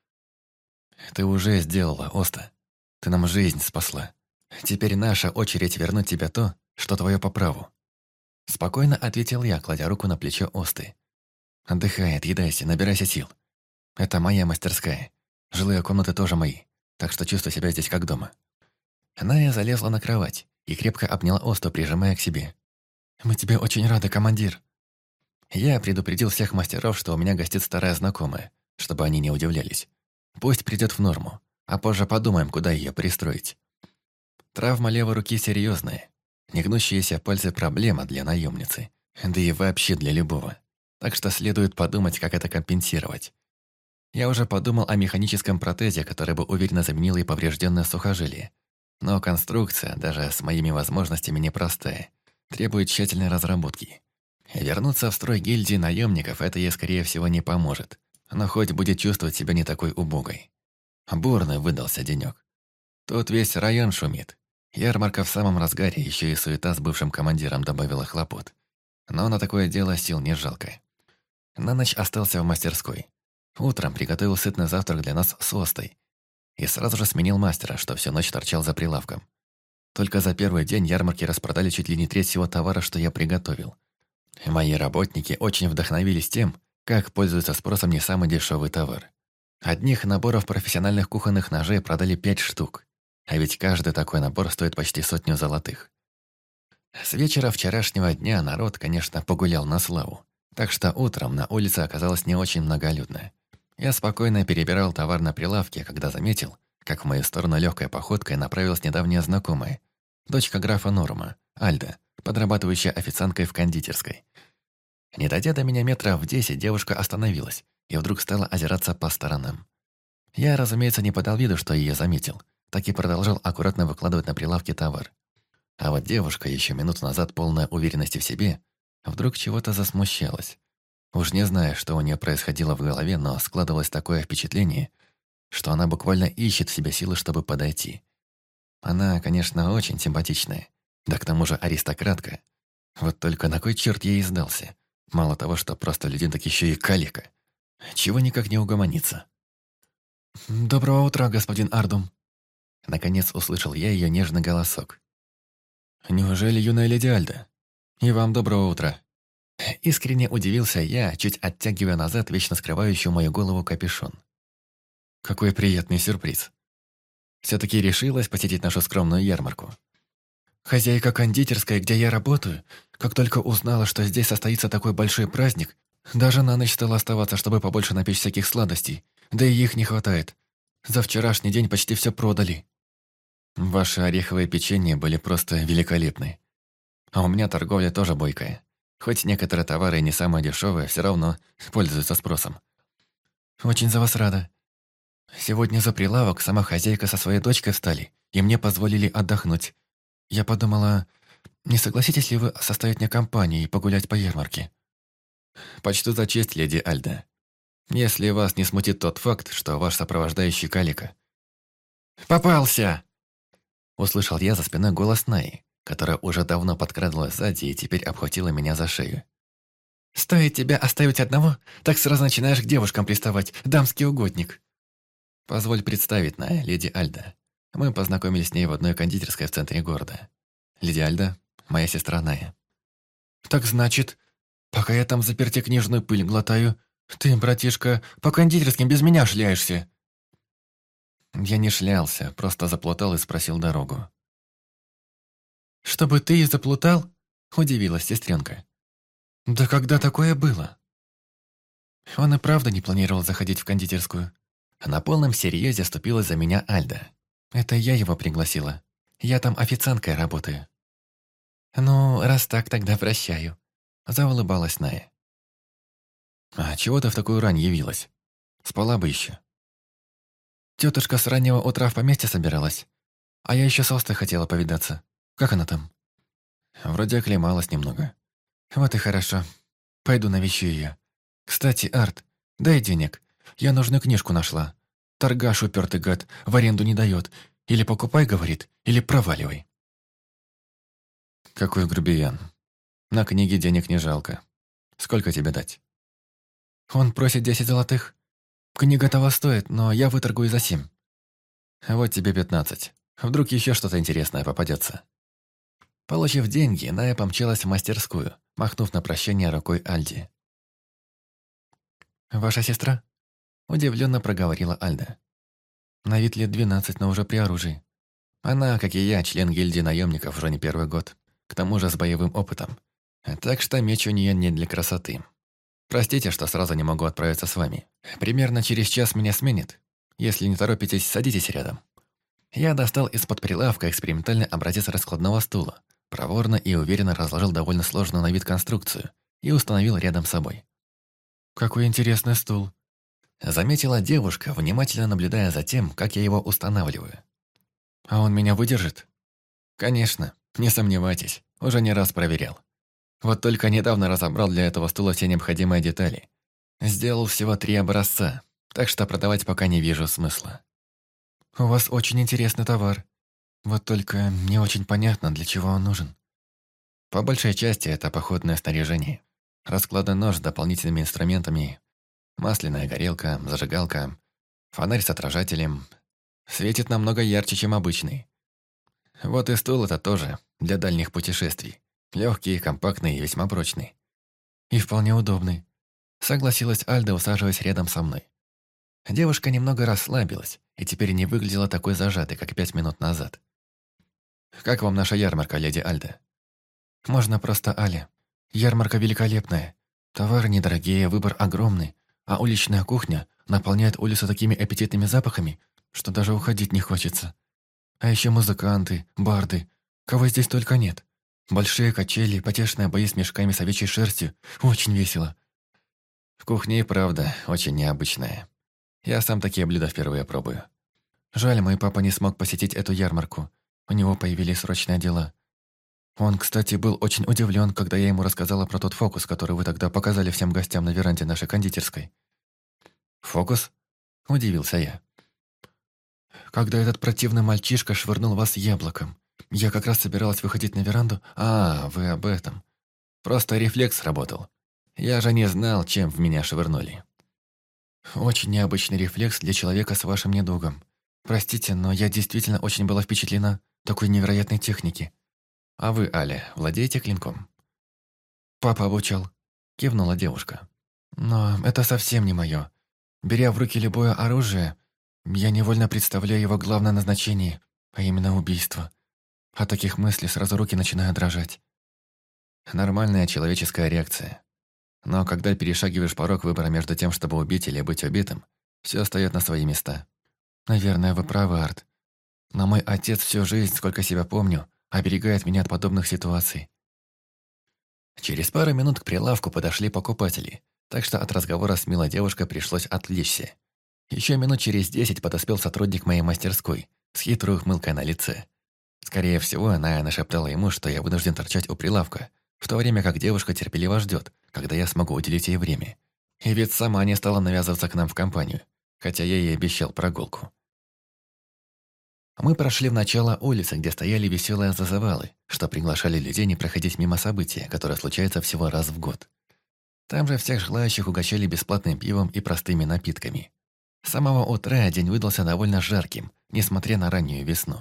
«Ты уже сделала, Оста. Ты нам жизнь спасла. Теперь наша очередь вернуть тебе то, что твое по праву». Спокойно ответил я, кладя руку на плечо Осты. «Отдыхай, отъедайся, набирайся сил. Это моя мастерская. Жилые комнаты тоже мои, так что чувствуй себя здесь как дома». Ная залезла на кровать и крепко обняла Осту, прижимая к себе. «Мы тебе очень рады, командир». Я предупредил всех мастеров, что у меня гостит старая знакомая, чтобы они не удивлялись. Пусть придет в норму, а позже подумаем, куда ее пристроить. Травма левой руки серьезная. Негнущиеся пальцы – проблема для наемницы, да и вообще для любого. Так что следует подумать, как это компенсировать. Я уже подумал о механическом протезе, который бы уверенно заменил ей поврежденное сухожилие. Но конструкция, даже с моими возможностями, непростая, требует тщательной разработки. Вернуться в строй гильдии наемников это ей, скорее всего, не поможет, но хоть будет чувствовать себя не такой убогой. Бурный выдался денек. Тут весь район шумит. Ярмарка в самом разгаре, еще и суета с бывшим командиром добавила хлопот. Но на такое дело сил не жалко. На ночь остался в мастерской. Утром приготовил сытный завтрак для нас с Остой. И сразу же сменил мастера, что всю ночь торчал за прилавком. Только за первый день ярмарки распродали чуть ли не треть всего товара, что я приготовил. Мои работники очень вдохновились тем, как пользуется спросом не самый дешевый товар. Одних наборов профессиональных кухонных ножей продали 5 штук. А ведь каждый такой набор стоит почти 100 золотых. С вечера вчерашнего дня народ, конечно, погулял на славу. Так что утром на улице оказалось не очень многолюдно. Я спокойно перебирал товар на прилавке, когда заметил, как в мою сторону легкой походкой направилась недавняя знакомая, дочка графа Норма, Альда, подрабатывающая официанткой в кондитерской. Не дойдя до меня метров в 10, девушка остановилась и вдруг стала озираться по сторонам. Я, разумеется, не подал виду, что ее заметил, так и продолжал аккуратно выкладывать на прилавке товар. А вот девушка, еще минуту назад полная уверенности в себе, вдруг чего-то засмущалась. Уж не знаю, что у нее происходило в голове, но складывалось такое впечатление, что она буквально ищет в себе силы, чтобы подойти. Она, конечно, очень симпатичная, да к тому же аристократка. Вот только на кой черт ей сдался? Мало того, что просто людей, так еще и калека. Чего никак не угомонится. «Доброго утра, господин Ардум!» Наконец услышал я ее нежный голосок. «Неужели юная леди Альда? И вам доброго утра. Искренне удивился я, чуть оттягивая назад вечно скрывающую мою голову капюшон. Какой приятный сюрприз. Все-таки решилась посетить нашу скромную ярмарку. Хозяйка кондитерской, где я работаю, как только узнала, что здесь состоится такой большой праздник, даже на ночь стала оставаться, чтобы побольше напечь всяких сладостей. Да и их не хватает. За вчерашний день почти все продали. Ваши ореховые печенья были просто великолепны. А у меня торговля тоже бойкая. Хоть некоторые товары не самые дешевые, все равно пользуются спросом. Очень за вас рада. Сегодня за прилавок сама хозяйка со своей дочкой встали, и мне позволили отдохнуть. Я подумала, не согласитесь ли вы составить мне компанию и погулять по ярмарке? Почту за честь, леди Альда. Если вас не смутит тот факт, что ваш сопровождающий калека. «Попался!» Услышал я за спиной голос Наи, которая уже давно подкрадывалась сзади и теперь обхватила меня за шею. «Стоит тебя оставить одного, так сразу начинаешь к девушкам приставать, дамский угодник». «Позволь представить, Ная, леди Альда. Мы познакомились с ней в одной кондитерской в центре города. Леди Альда – моя сестра Ная». «Так значит, пока я там заперти книжную пыль глотаю, ты, братишка, по кондитерским без меня шляешься?» Я не шлялся, просто заплутал и спросил дорогу. «Чтобы ты и заплутал?» – удивилась сестренка. «Да когда такое было?» Он и правда не планировал заходить в кондитерскую. На полном серьезе ступила за меня Альда. Это я его пригласила. Я там официанткой работаю. «Ну, раз так, тогда прощаю», – заулыбалась Ная. «А чего ты в такую рань явилась? Спала бы еще». Тетушка с раннего утра в поместье собиралась, а я еще с Остой хотела повидаться. Как она там? Вроде оклемалась немного. Вот и хорошо. Пойду навещу ее. Кстати, Арт, дай денег. Я нужную книжку нашла. Торгаш упертый гад, в аренду не дает. Или покупай, говорит, или проваливай. Какой грубиян. На книге денег не жалко. Сколько тебе дать? Он просит 10 золотых. Книга того стоит, но я выторгую за 7. Вот тебе 15. Вдруг еще что-то интересное попадется. Получив деньги, Ная помчалась в мастерскую, махнув на прощание рукой Альде. «Ваша сестра?» – удивленно проговорила Альда. На вид лет 12, но уже при оружии. Она, как и я, член гильдии наемников уже не первый год, к тому же с боевым опытом. Так что меч у нее не для красоты. Простите, что сразу не могу отправиться с вами. Примерно через час меня сменит. Если не торопитесь, садитесь рядом». Я достал из-под прилавка экспериментальный образец раскладного стула, проворно и уверенно разложил довольно сложную на вид конструкцию и установил рядом с собой. «Какой интересный стул», — заметила девушка, внимательно наблюдая за тем, как я его устанавливаю. «А он меня выдержит?» «Конечно, не сомневайтесь, уже не раз проверял. Вот только недавно разобрал для этого стула все необходимые детали. Сделал всего 3 образца, так что продавать пока не вижу смысла». «У вас очень интересный товар. Вот только не очень понятно, для чего он нужен». По большей части это походное снаряжение. Раскладной нож с дополнительными инструментами, масляная горелка, зажигалка, фонарь с отражателем. Светит намного ярче, чем обычный. Вот и стул это тоже для дальних путешествий. Легкий, компактный и весьма прочный. «И вполне удобный», — согласилась Альда, усаживаясь рядом со мной. Девушка немного расслабилась и теперь не выглядела такой зажатой, как 5 минут назад. «Как вам наша ярмарка, леди Альда?» «Можно просто Аля. Ярмарка великолепная. Товары недорогие, выбор огромный, а уличная кухня наполняет улицу такими аппетитными запахами, что даже уходить не хочется. А еще музыканты, барды. Кого здесь только нет. Большие качели, потешные бои с мешками с овечьей шерстью. Очень весело». В кухне и правда очень необычная. Я сам такие блюда впервые пробую. Жаль, мой папа не смог посетить эту ярмарку. У него появились срочные дела. Он, кстати, был очень удивлен, когда я ему рассказала про тот фокус, который вы тогда показали всем гостям на веранде нашей кондитерской. «Фокус?» – удивился я. «Когда этот противный мальчишка швырнул вас яблоком. Я как раз собиралась выходить на веранду. А, вы об этом. Просто рефлекс работал. Я же не знал, чем в меня швырнули». «Очень необычный рефлекс для человека с вашим недугом. Простите, но я действительно очень была впечатлена такой невероятной техники. А вы, Аля, владеете клинком?» «Папа обучал», – кивнула девушка. «Но это совсем не мое. Беря в руки любое оружие, я невольно представляю его главное назначение, а именно убийство. От таких мыслей сразу руки начинают дрожать». Нормальная человеческая реакция. Но когда перешагиваешь порог выбора между тем, чтобы убить или быть убитым, все встает на свои места. «Наверное, вы правы, Арт. Но мой отец всю жизнь, сколько себя помню, оберегает меня от подобных ситуаций». Через пару минут к прилавку подошли покупатели, так что от разговора с милой девушкой пришлось отвлечься. Еще минут через 10 подоспел сотрудник моей мастерской с хитрой ухмылкой на лице. Скорее всего, она нашептала ему, что я вынужден торчать у прилавка, в то время как девушка терпеливо ждет, когда я смогу уделить ей время. И ведь сама не стала навязываться к нам в компанию, хотя я ей обещал прогулку. Мы прошли в начало улицы, где стояли веселые зазывалы, что приглашали людей не проходить мимо события, которое случается всего раз в год. Там же всех желающих угощали бесплатным пивом и простыми напитками. С самого утра день выдался довольно жарким, несмотря на раннюю весну.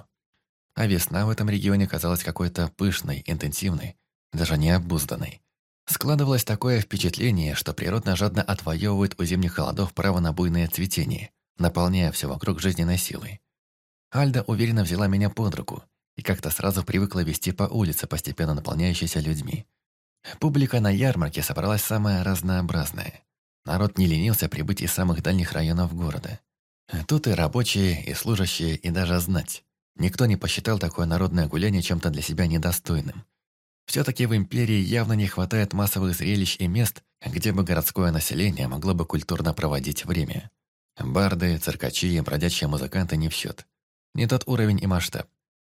А весна в этом регионе казалась какой-то пышной, интенсивной, даже необузданной. Складывалось такое впечатление, что природа жадно отвоевывает у зимних холодов право на буйное цветение, наполняя все вокруг жизненной силой. Альда уверенно взяла меня под руку и как-то сразу привыкла вести по улице, постепенно наполняющейся людьми. Публика на ярмарке собралась самая разнообразная. Народ не ленился прибыть из самых дальних районов города. Тут и рабочие, и служащие, и даже знать. Никто не посчитал такое народное гуляние чем-то для себя недостойным. Все-таки в империи явно не хватает массовых зрелищ и мест, где бы городское население могло бы культурно проводить время. Барды, циркачи и бродячие музыканты не в счет. Не тот уровень и масштаб.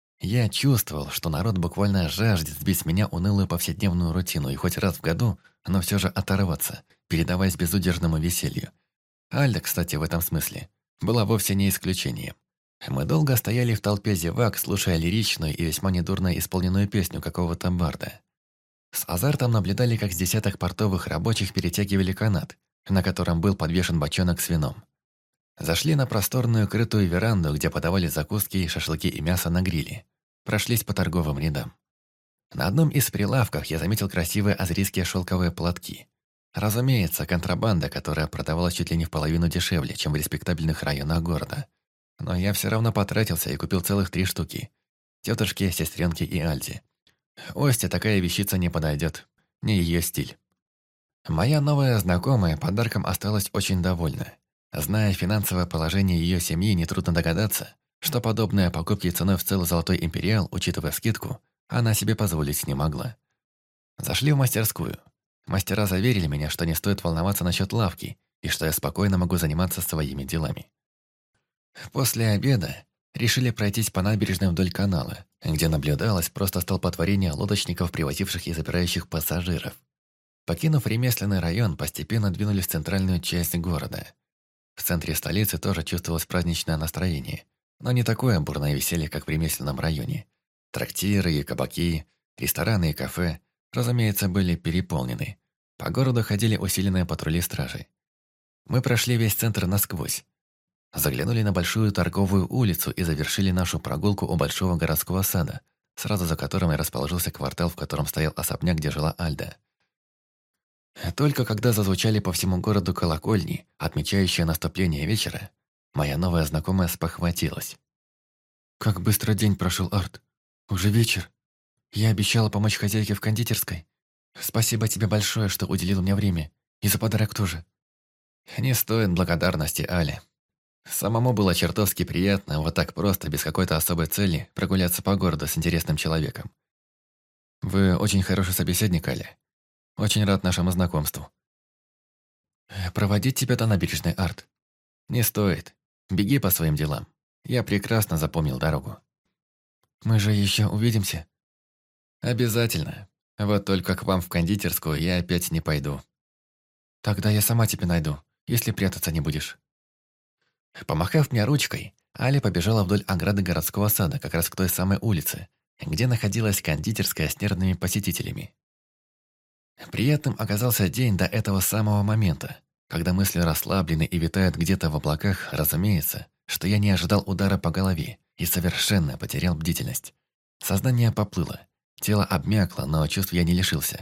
Я чувствовал, что народ буквально жаждет сбить с меня унылую повседневную рутину и хоть раз в году, но все же оторваться, передаваясь безудержному веселью. Альда, кстати, в этом смысле, была вовсе не исключением. Мы долго стояли в толпе зевак, слушая лиричную и весьма недурно исполненную песню какого-то барда. С азартом наблюдали, как с десяток портовых рабочих перетягивали канат, на котором был подвешен бочонок с вином. Зашли на просторную крытую веранду, где подавали закуски, шашлыки и мясо на гриле. Прошлись по торговым рядам. На одном из прилавков я заметил красивые азрийские шелковые платки. Разумеется, контрабанда, которая продавалась чуть ли не в половину дешевле, чем в респектабельных районах города. Но я все равно потратился и купил целых 3 штуки. Тетушке, сестренке и Альде. Осте такая вещица не подойдет. Не ее стиль. Моя новая знакомая подарком осталась очень довольна. Зная финансовое положение ее семьи, нетрудно догадаться, что подобные покупки ценой в целый золотой империал, учитывая скидку, она себе позволить не могла. Зашли в мастерскую. Мастера заверили меня, что не стоит волноваться насчет лавки и что я спокойно могу заниматься своими делами. После обеда решили пройтись по набережной вдоль канала, где наблюдалось просто столпотворение лодочников, привозивших и забирающих пассажиров. Покинув ремесленный район, постепенно двинулись в центральную часть города. В центре столицы тоже чувствовалось праздничное настроение, но не такое бурное веселье, как в ремесленном районе. Трактиры и кабаки, рестораны и кафе, разумеется, были переполнены. По городу ходили усиленные патрули стражи. Мы прошли весь центр насквозь. Заглянули на большую торговую улицу и завершили нашу прогулку у большого городского сада, сразу за которым и расположился квартал, в котором стоял особняк, где жила Альда. Только когда зазвучали по всему городу колокольни, отмечающие наступление вечера, моя новая знакомая спохватилась. «Как быстро день прошел, Арт. Уже вечер. Я обещала помочь хозяйке в кондитерской. Спасибо тебе большое, что уделил мне время. И за подарок тоже». «Не стоит благодарности, Аля. Самому было чертовски приятно вот так просто, без какой-то особой цели, прогуляться по городу с интересным человеком. Вы очень хороший собеседник, Аля. Очень рад нашему знакомству. Проводить тебя до набережной, Арт? Не стоит. Беги по своим делам. Я прекрасно запомнил дорогу. Мы же еще увидимся? Обязательно. Вот только к вам в кондитерскую я опять не пойду. Тогда я сама тебя найду, если прятаться не будешь. Помахав мне ручкой, Аля побежала вдоль ограды городского сада, как раз к той самой улице, где находилась кондитерская с нервными посетителями. Приятным оказался день до этого самого момента, когда мысли расслаблены и витают где-то в облаках, разумеется, что я не ожидал удара по голове и совершенно потерял бдительность. Сознание поплыло, тело обмякло, но чувств я не лишился.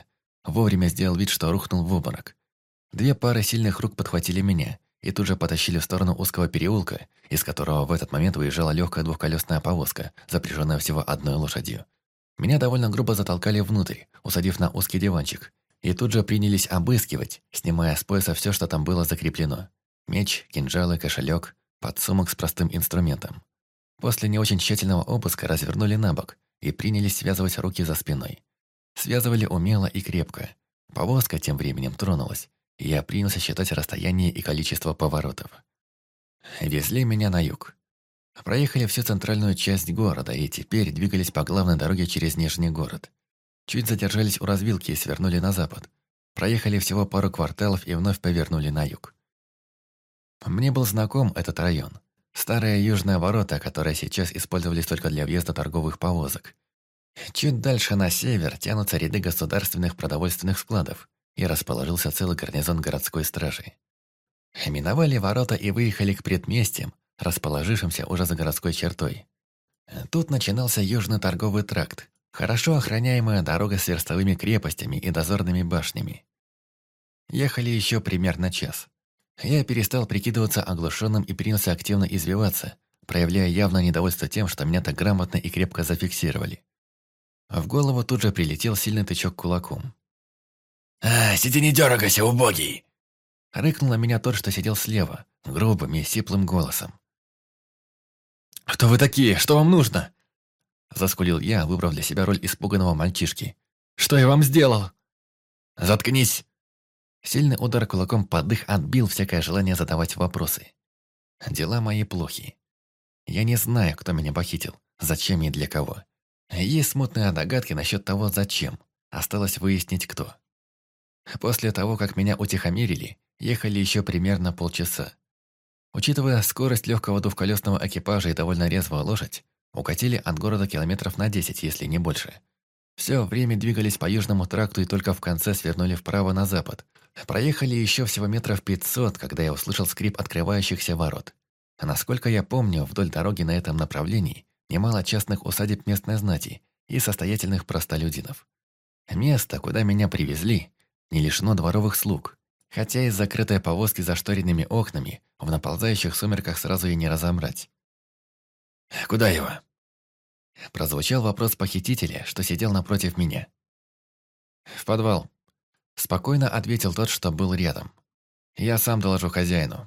вовремя сделал вид, что рухнул в обморок. 2 пары сильных рук подхватили меня и тут же потащили в сторону узкого переулка, из которого в этот момент выезжала легкая двухколесная повозка, запряженная всего одной лошадью. Меня довольно грубо затолкали внутрь, усадив на узкий диванчик, и тут же принялись обыскивать, снимая с пояса все, что там было закреплено. Меч, кинжалы, кошелек, подсумок с простым инструментом. После не очень тщательного обыска развернули на бок и принялись связывать руки за спиной. Связывали умело и крепко. Повозка тем временем тронулась, и я принялся считать расстояние и количество поворотов. Везли меня на юг. Проехали всю центральную часть города и теперь двигались по главной дороге через Нижний город. Чуть задержались у развилки и свернули на запад. Проехали всего пару кварталов и вновь повернули на юг. Мне был знаком этот район. Старые южные ворота, которые сейчас использовались только для въезда торговых повозок. Чуть дальше на север тянутся ряды государственных продовольственных складов, и расположился целый гарнизон городской стражи. Миновали ворота и выехали к предместьям, расположившимся уже за городской чертой. Тут начинался южный торговый тракт, хорошо охраняемая дорога с верстовыми крепостями и дозорными башнями. Ехали еще примерно час. Я перестал прикидываться оглушенным и принялся активно извиваться, проявляя явное недовольство тем, что меня так грамотно и крепко зафиксировали. В голову тут же прилетел сильный тычок кулаком. Сиди не дергайся, убогий!» Рыкнул на меня тот, что сидел слева, грубым и сиплым голосом. «Кто вы такие? Что вам нужно?» Заскулил я, выбрав для себя роль испуганного мальчишки. «Что я вам сделал?» «Заткнись!» Сильный удар кулаком под дых отбил всякое желание задавать вопросы. Дела мои плохи. Я не знаю, кто меня похитил, зачем и для кого. Есть смутные догадки насчет того, зачем. Осталось выяснить, кто. После того, как меня утихомирили, ехали еще примерно полчаса. Учитывая скорость легкого двухколесного экипажа и довольно резвую лошадь, укатили от города километров на 10, если не больше. Все время двигались по южному тракту и только в конце свернули вправо на запад. Проехали еще всего метров 500, когда я услышал скрип открывающихся ворот. Насколько я помню, вдоль дороги на этом направлении немало частных усадеб местной знати и состоятельных простолюдинов. Место, куда меня привезли, не лишено дворовых слуг, хотя из закрытой повозки за шторенными окнами в наползающих сумерках сразу и не разобрать. «Куда его?» Прозвучал вопрос похитителя, что сидел напротив меня. «В подвал», — спокойно ответил тот, что был рядом. «Я сам доложу хозяину».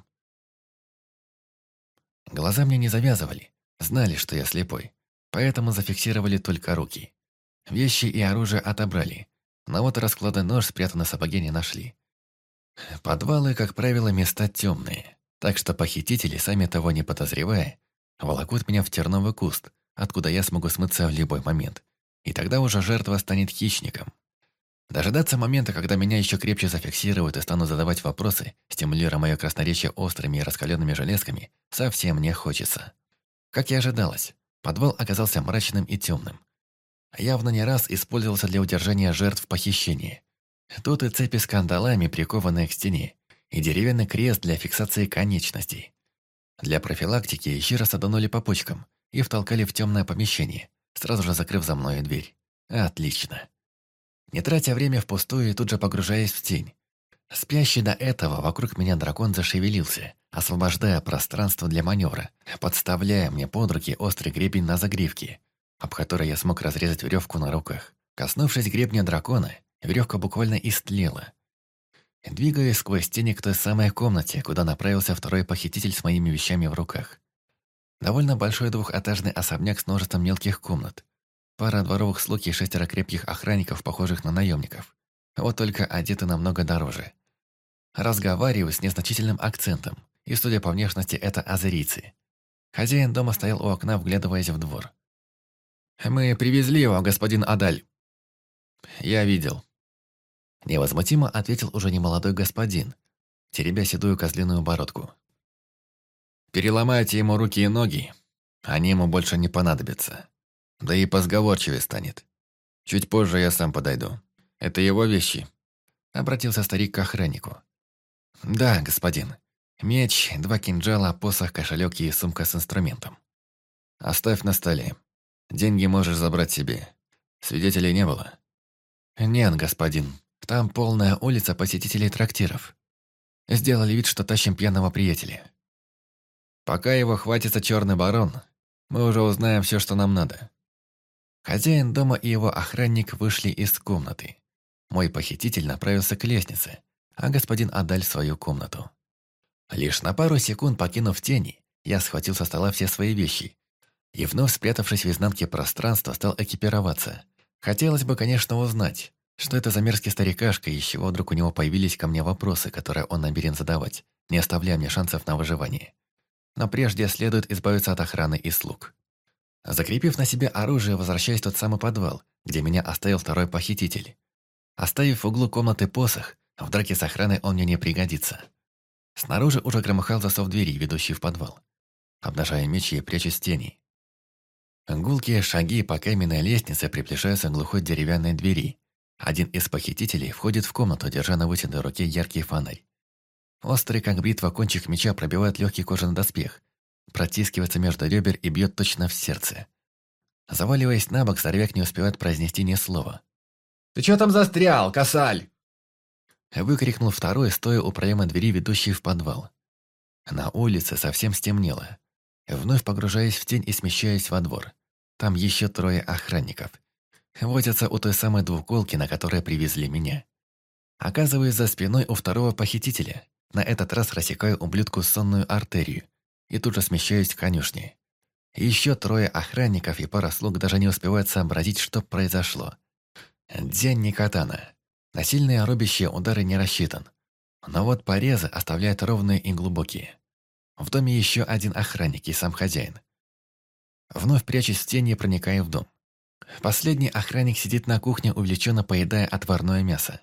Глаза мне не завязывали, знали, что я слепой, поэтому зафиксировали только руки. Вещи и оружие отобрали, но вот расклады нож, спрятанный в сапоге, не нашли. Подвалы, как правило, места темные, так что похитители, сами того не подозревая, волокут меня в терновый куст, откуда я смогу смыться в любой момент, и тогда уже жертва станет хищником. Дожидаться момента, когда меня еще крепче зафиксируют и станут задавать вопросы, стимулируя мое красноречие острыми и раскаленными железками, совсем не хочется. Как и ожидалось, подвал оказался мрачным и темным. Явно не раз использовался для удержания жертв похищения. Тут и цепи с кандалами, прикованные к стене, и деревянный крест для фиксации конечностей. Для профилактики еще раз саданули по почкам и втолкали в темное помещение, сразу же закрыв за мной дверь. Отлично. Не тратя время впустую и тут же погружаясь в тень. Спящий до этого вокруг меня дракон зашевелился, освобождая пространство для маневра, подставляя мне под руки острый гребень на загривке, об который я смог разрезать веревку на руках. Коснувшись гребня дракона, веревка буквально истлела. Двигаясь сквозь тени к той самой комнате, куда направился второй похититель с моими вещами в руках. Довольно большой двухэтажный особняк с множеством мелких комнат. Пара дворовых слуг и 6 крепких охранников, похожих на наемников. Вот только одеты намного дороже. Разговариваю с незначительным акцентом, и, судя по внешности, это азерийцы. Хозяин дома стоял у окна, вглядываясь в двор. «Мы привезли его, господин Адаль». «Я видел». Невозмутимо ответил уже немолодой господин, теребя седую козлиную бородку. «Переломайте ему руки и ноги, они ему больше не понадобятся. Да и позговорчивее станет. Чуть позже я сам подойду. Это его вещи?» Обратился старик к охраннику. «Да, господин. Меч, 2 кинжала, посох, кошелек и сумка с инструментом. Оставь на столе. Деньги можешь забрать себе. Свидетелей не было?» «Нет, господин», Там полная улица посетителей трактиров. Сделали вид, что тащим пьяного приятеля. Пока его хватится черный барон, мы уже узнаем все, что нам надо. Хозяин дома и его охранник вышли из комнаты. Мой похититель направился к лестнице, а господин Адаль в свою комнату. Лишь на пару секунд покинув тени, я схватил со стола все свои вещи и, вновь спрятавшись в изнанке пространства, стал экипироваться. Хотелось бы, конечно, узнать, что это за мерзкий старикашка, и с чего вдруг у него появились ко мне вопросы, которые он намерен задавать, не оставляя мне шансов на выживание. Но прежде следует избавиться от охраны и слуг. Закрепив на себе оружие, возвращаюсь в тот самый подвал, где меня оставил второй похититель. Оставив в углу комнаты посох, в драке с охраной он мне не пригодится. Снаружи уже громыхал засов двери, ведущий в подвал. Обнажая меч и прячусь в тени. Гулкие шаги по каменной лестнице приближаются к глухой деревянной двери. Один из похитителей входит в комнату, держа на вытянутой руке яркий фонарь. Острый, как бритва, кончик меча пробивает легкий кожаный доспех, протискивается между ребер и бьет точно в сердце. Заваливаясь на бок, здоровяк не успевает произнести ни слова. «Ты чё там застрял, косаль?» Выкрикнул второй, стоя у проема двери, ведущей в подвал. На улице совсем стемнело. Вновь погружаясь в тень и смещаясь во двор. Там еще 3 охранников. Возятся у той самой двуколки, на которой привезли меня. Оказываюсь за спиной у второго похитителя. На этот раз рассекаю ублюдку сонную артерию и тут же смещаюсь к конюшне. Еще 3 охранников и пара слуг даже не успевают сообразить, что произошло. Дзянь не катана. На сильные рубящие удары не рассчитан. Но вот порезы оставляют ровные и глубокие. В доме еще один охранник и сам хозяин. Вновь прячусь в тени и проникаю в дом. Последний охранник сидит на кухне, увлеченно поедая отварное мясо.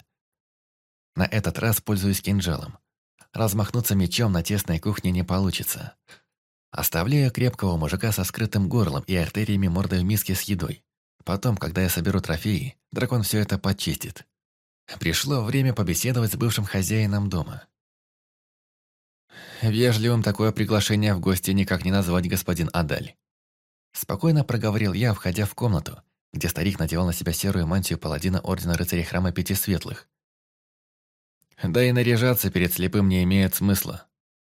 На этот раз пользуюсь кинжалом. Размахнуться мечом на тесной кухне не получится. Оставляю крепкого мужика со скрытым горлом и артериями мордой в миске с едой. Потом, когда я соберу трофеи, дракон все это почистит. Пришло время побеседовать с бывшим хозяином дома. Вежливым такое приглашение в гости никак не назвать, господин Адаль. Спокойно проговорил я, входя в комнату, где старик надевал на себя серую мантию паладина Ордена Рыцарей Храма Пяти Светлых. Да и наряжаться перед слепым не имеет смысла.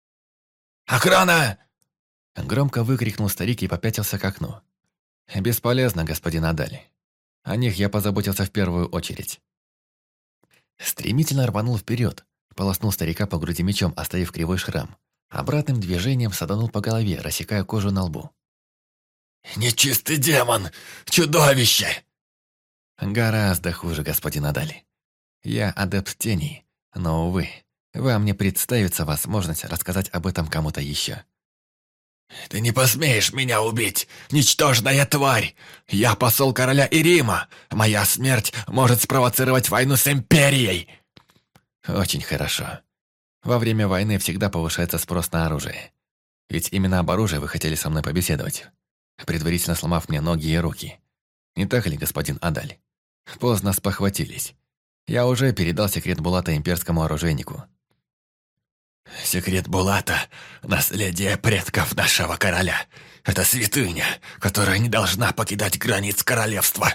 «Охрана!» Громко выкрикнул старик и попятился к окну. «Бесполезно, господин Адаль. О них я позаботился в первую очередь». Стремительно рванул вперед, полоснул старика по груди мечом, оставив кривой шрам. Обратным движением саданул по голове, рассекая кожу на лбу. «Нечистый демон! Чудовище!» «Гораздо хуже, господин Адаль. Я адепт теней, но, увы, вам не представится возможность рассказать об этом кому-то еще». «Ты не посмеешь меня убить, ничтожная тварь! Я посол короля Ирима! Моя смерть может спровоцировать войну с Империей!» «Очень хорошо. Во время войны всегда повышается спрос на оружие. Ведь именно об оружии вы хотели со мной побеседовать, предварительно сломав мне ноги и руки. Не так ли, господин Адаль? Поздно спохватились. Я уже передал секрет Булата имперскому оружейнику». «Секрет Булата — наследие предков нашего короля. Это святыня, которая не должна покидать границ королевства».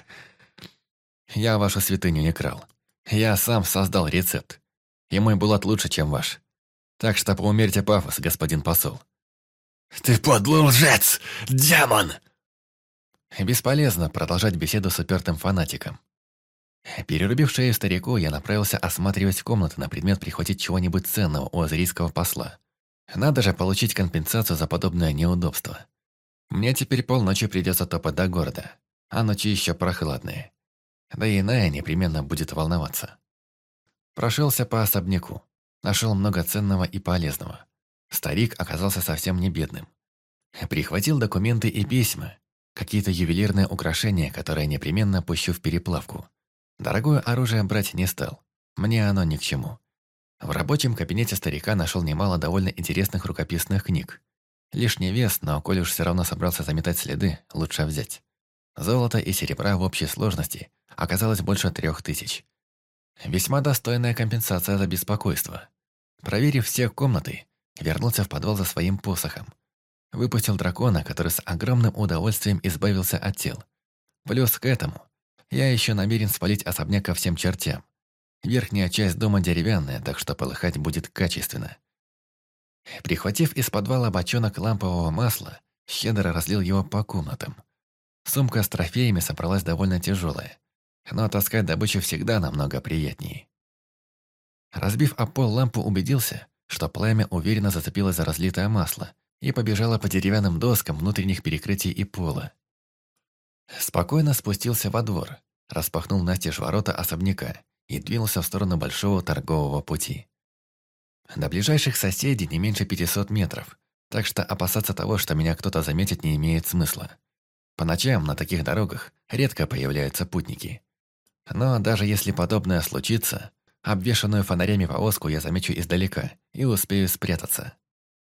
«Я вашу святыню не крал. Я сам создал рецепт. И мой Булат лучше, чем ваш. Так что поумерьте пафос, господин посол». «Ты подлый лжец! Демон!» Бесполезно продолжать беседу с упертым фанатиком. Перерубив шею старику, я направился осматривать комнаты на предмет прихватить чего-нибудь ценного у азерийского посла. Надо же получить компенсацию за подобное неудобство. Мне теперь полночи придется топать до города, а ночи еще прохладные. Да и иная непременно будет волноваться. Прошелся по особняку. Нашел много ценного и полезного. Старик оказался совсем не бедным. Прихватил документы и письма, какие-то ювелирные украшения, которые непременно пущу в переплавку. Дорогое оружие брать не стал. Мне оно ни к чему. В рабочем кабинете старика нашел немало довольно интересных рукописных книг. Лишний вес, но коль уж все равно собрался заметать следы, лучше взять. Золота и серебра в общей сложности оказалось больше 3000. Весьма достойная компенсация за беспокойство. Проверив все комнаты, вернулся в подвал за своим посохом. Выпустил дракона, который с огромным удовольствием избавился от тел. Плюс к этому я еще намерен спалить особняк ко всем чертям. Верхняя часть дома деревянная, так что полыхать будет качественно. Прихватив из подвала бочонок лампового масла, щедро разлил его по комнатам. Сумка с трофеями собралась довольно тяжелая, но таскать добычу всегда намного приятнее. Разбив о пол лампу, убедился, что пламя уверенно зацепилось за разлитое масло и побежало по деревянным доскам внутренних перекрытий и пола. Спокойно спустился во двор, распахнул настежь ворота особняка и двинулся в сторону большого торгового пути. До ближайших соседей не меньше 500 метров, так что опасаться того, что меня кто-то заметит, не имеет смысла. По ночам на таких дорогах редко появляются путники. Но даже если подобное случится, обвешанную фонарями повозку я замечу издалека и успею спрятаться.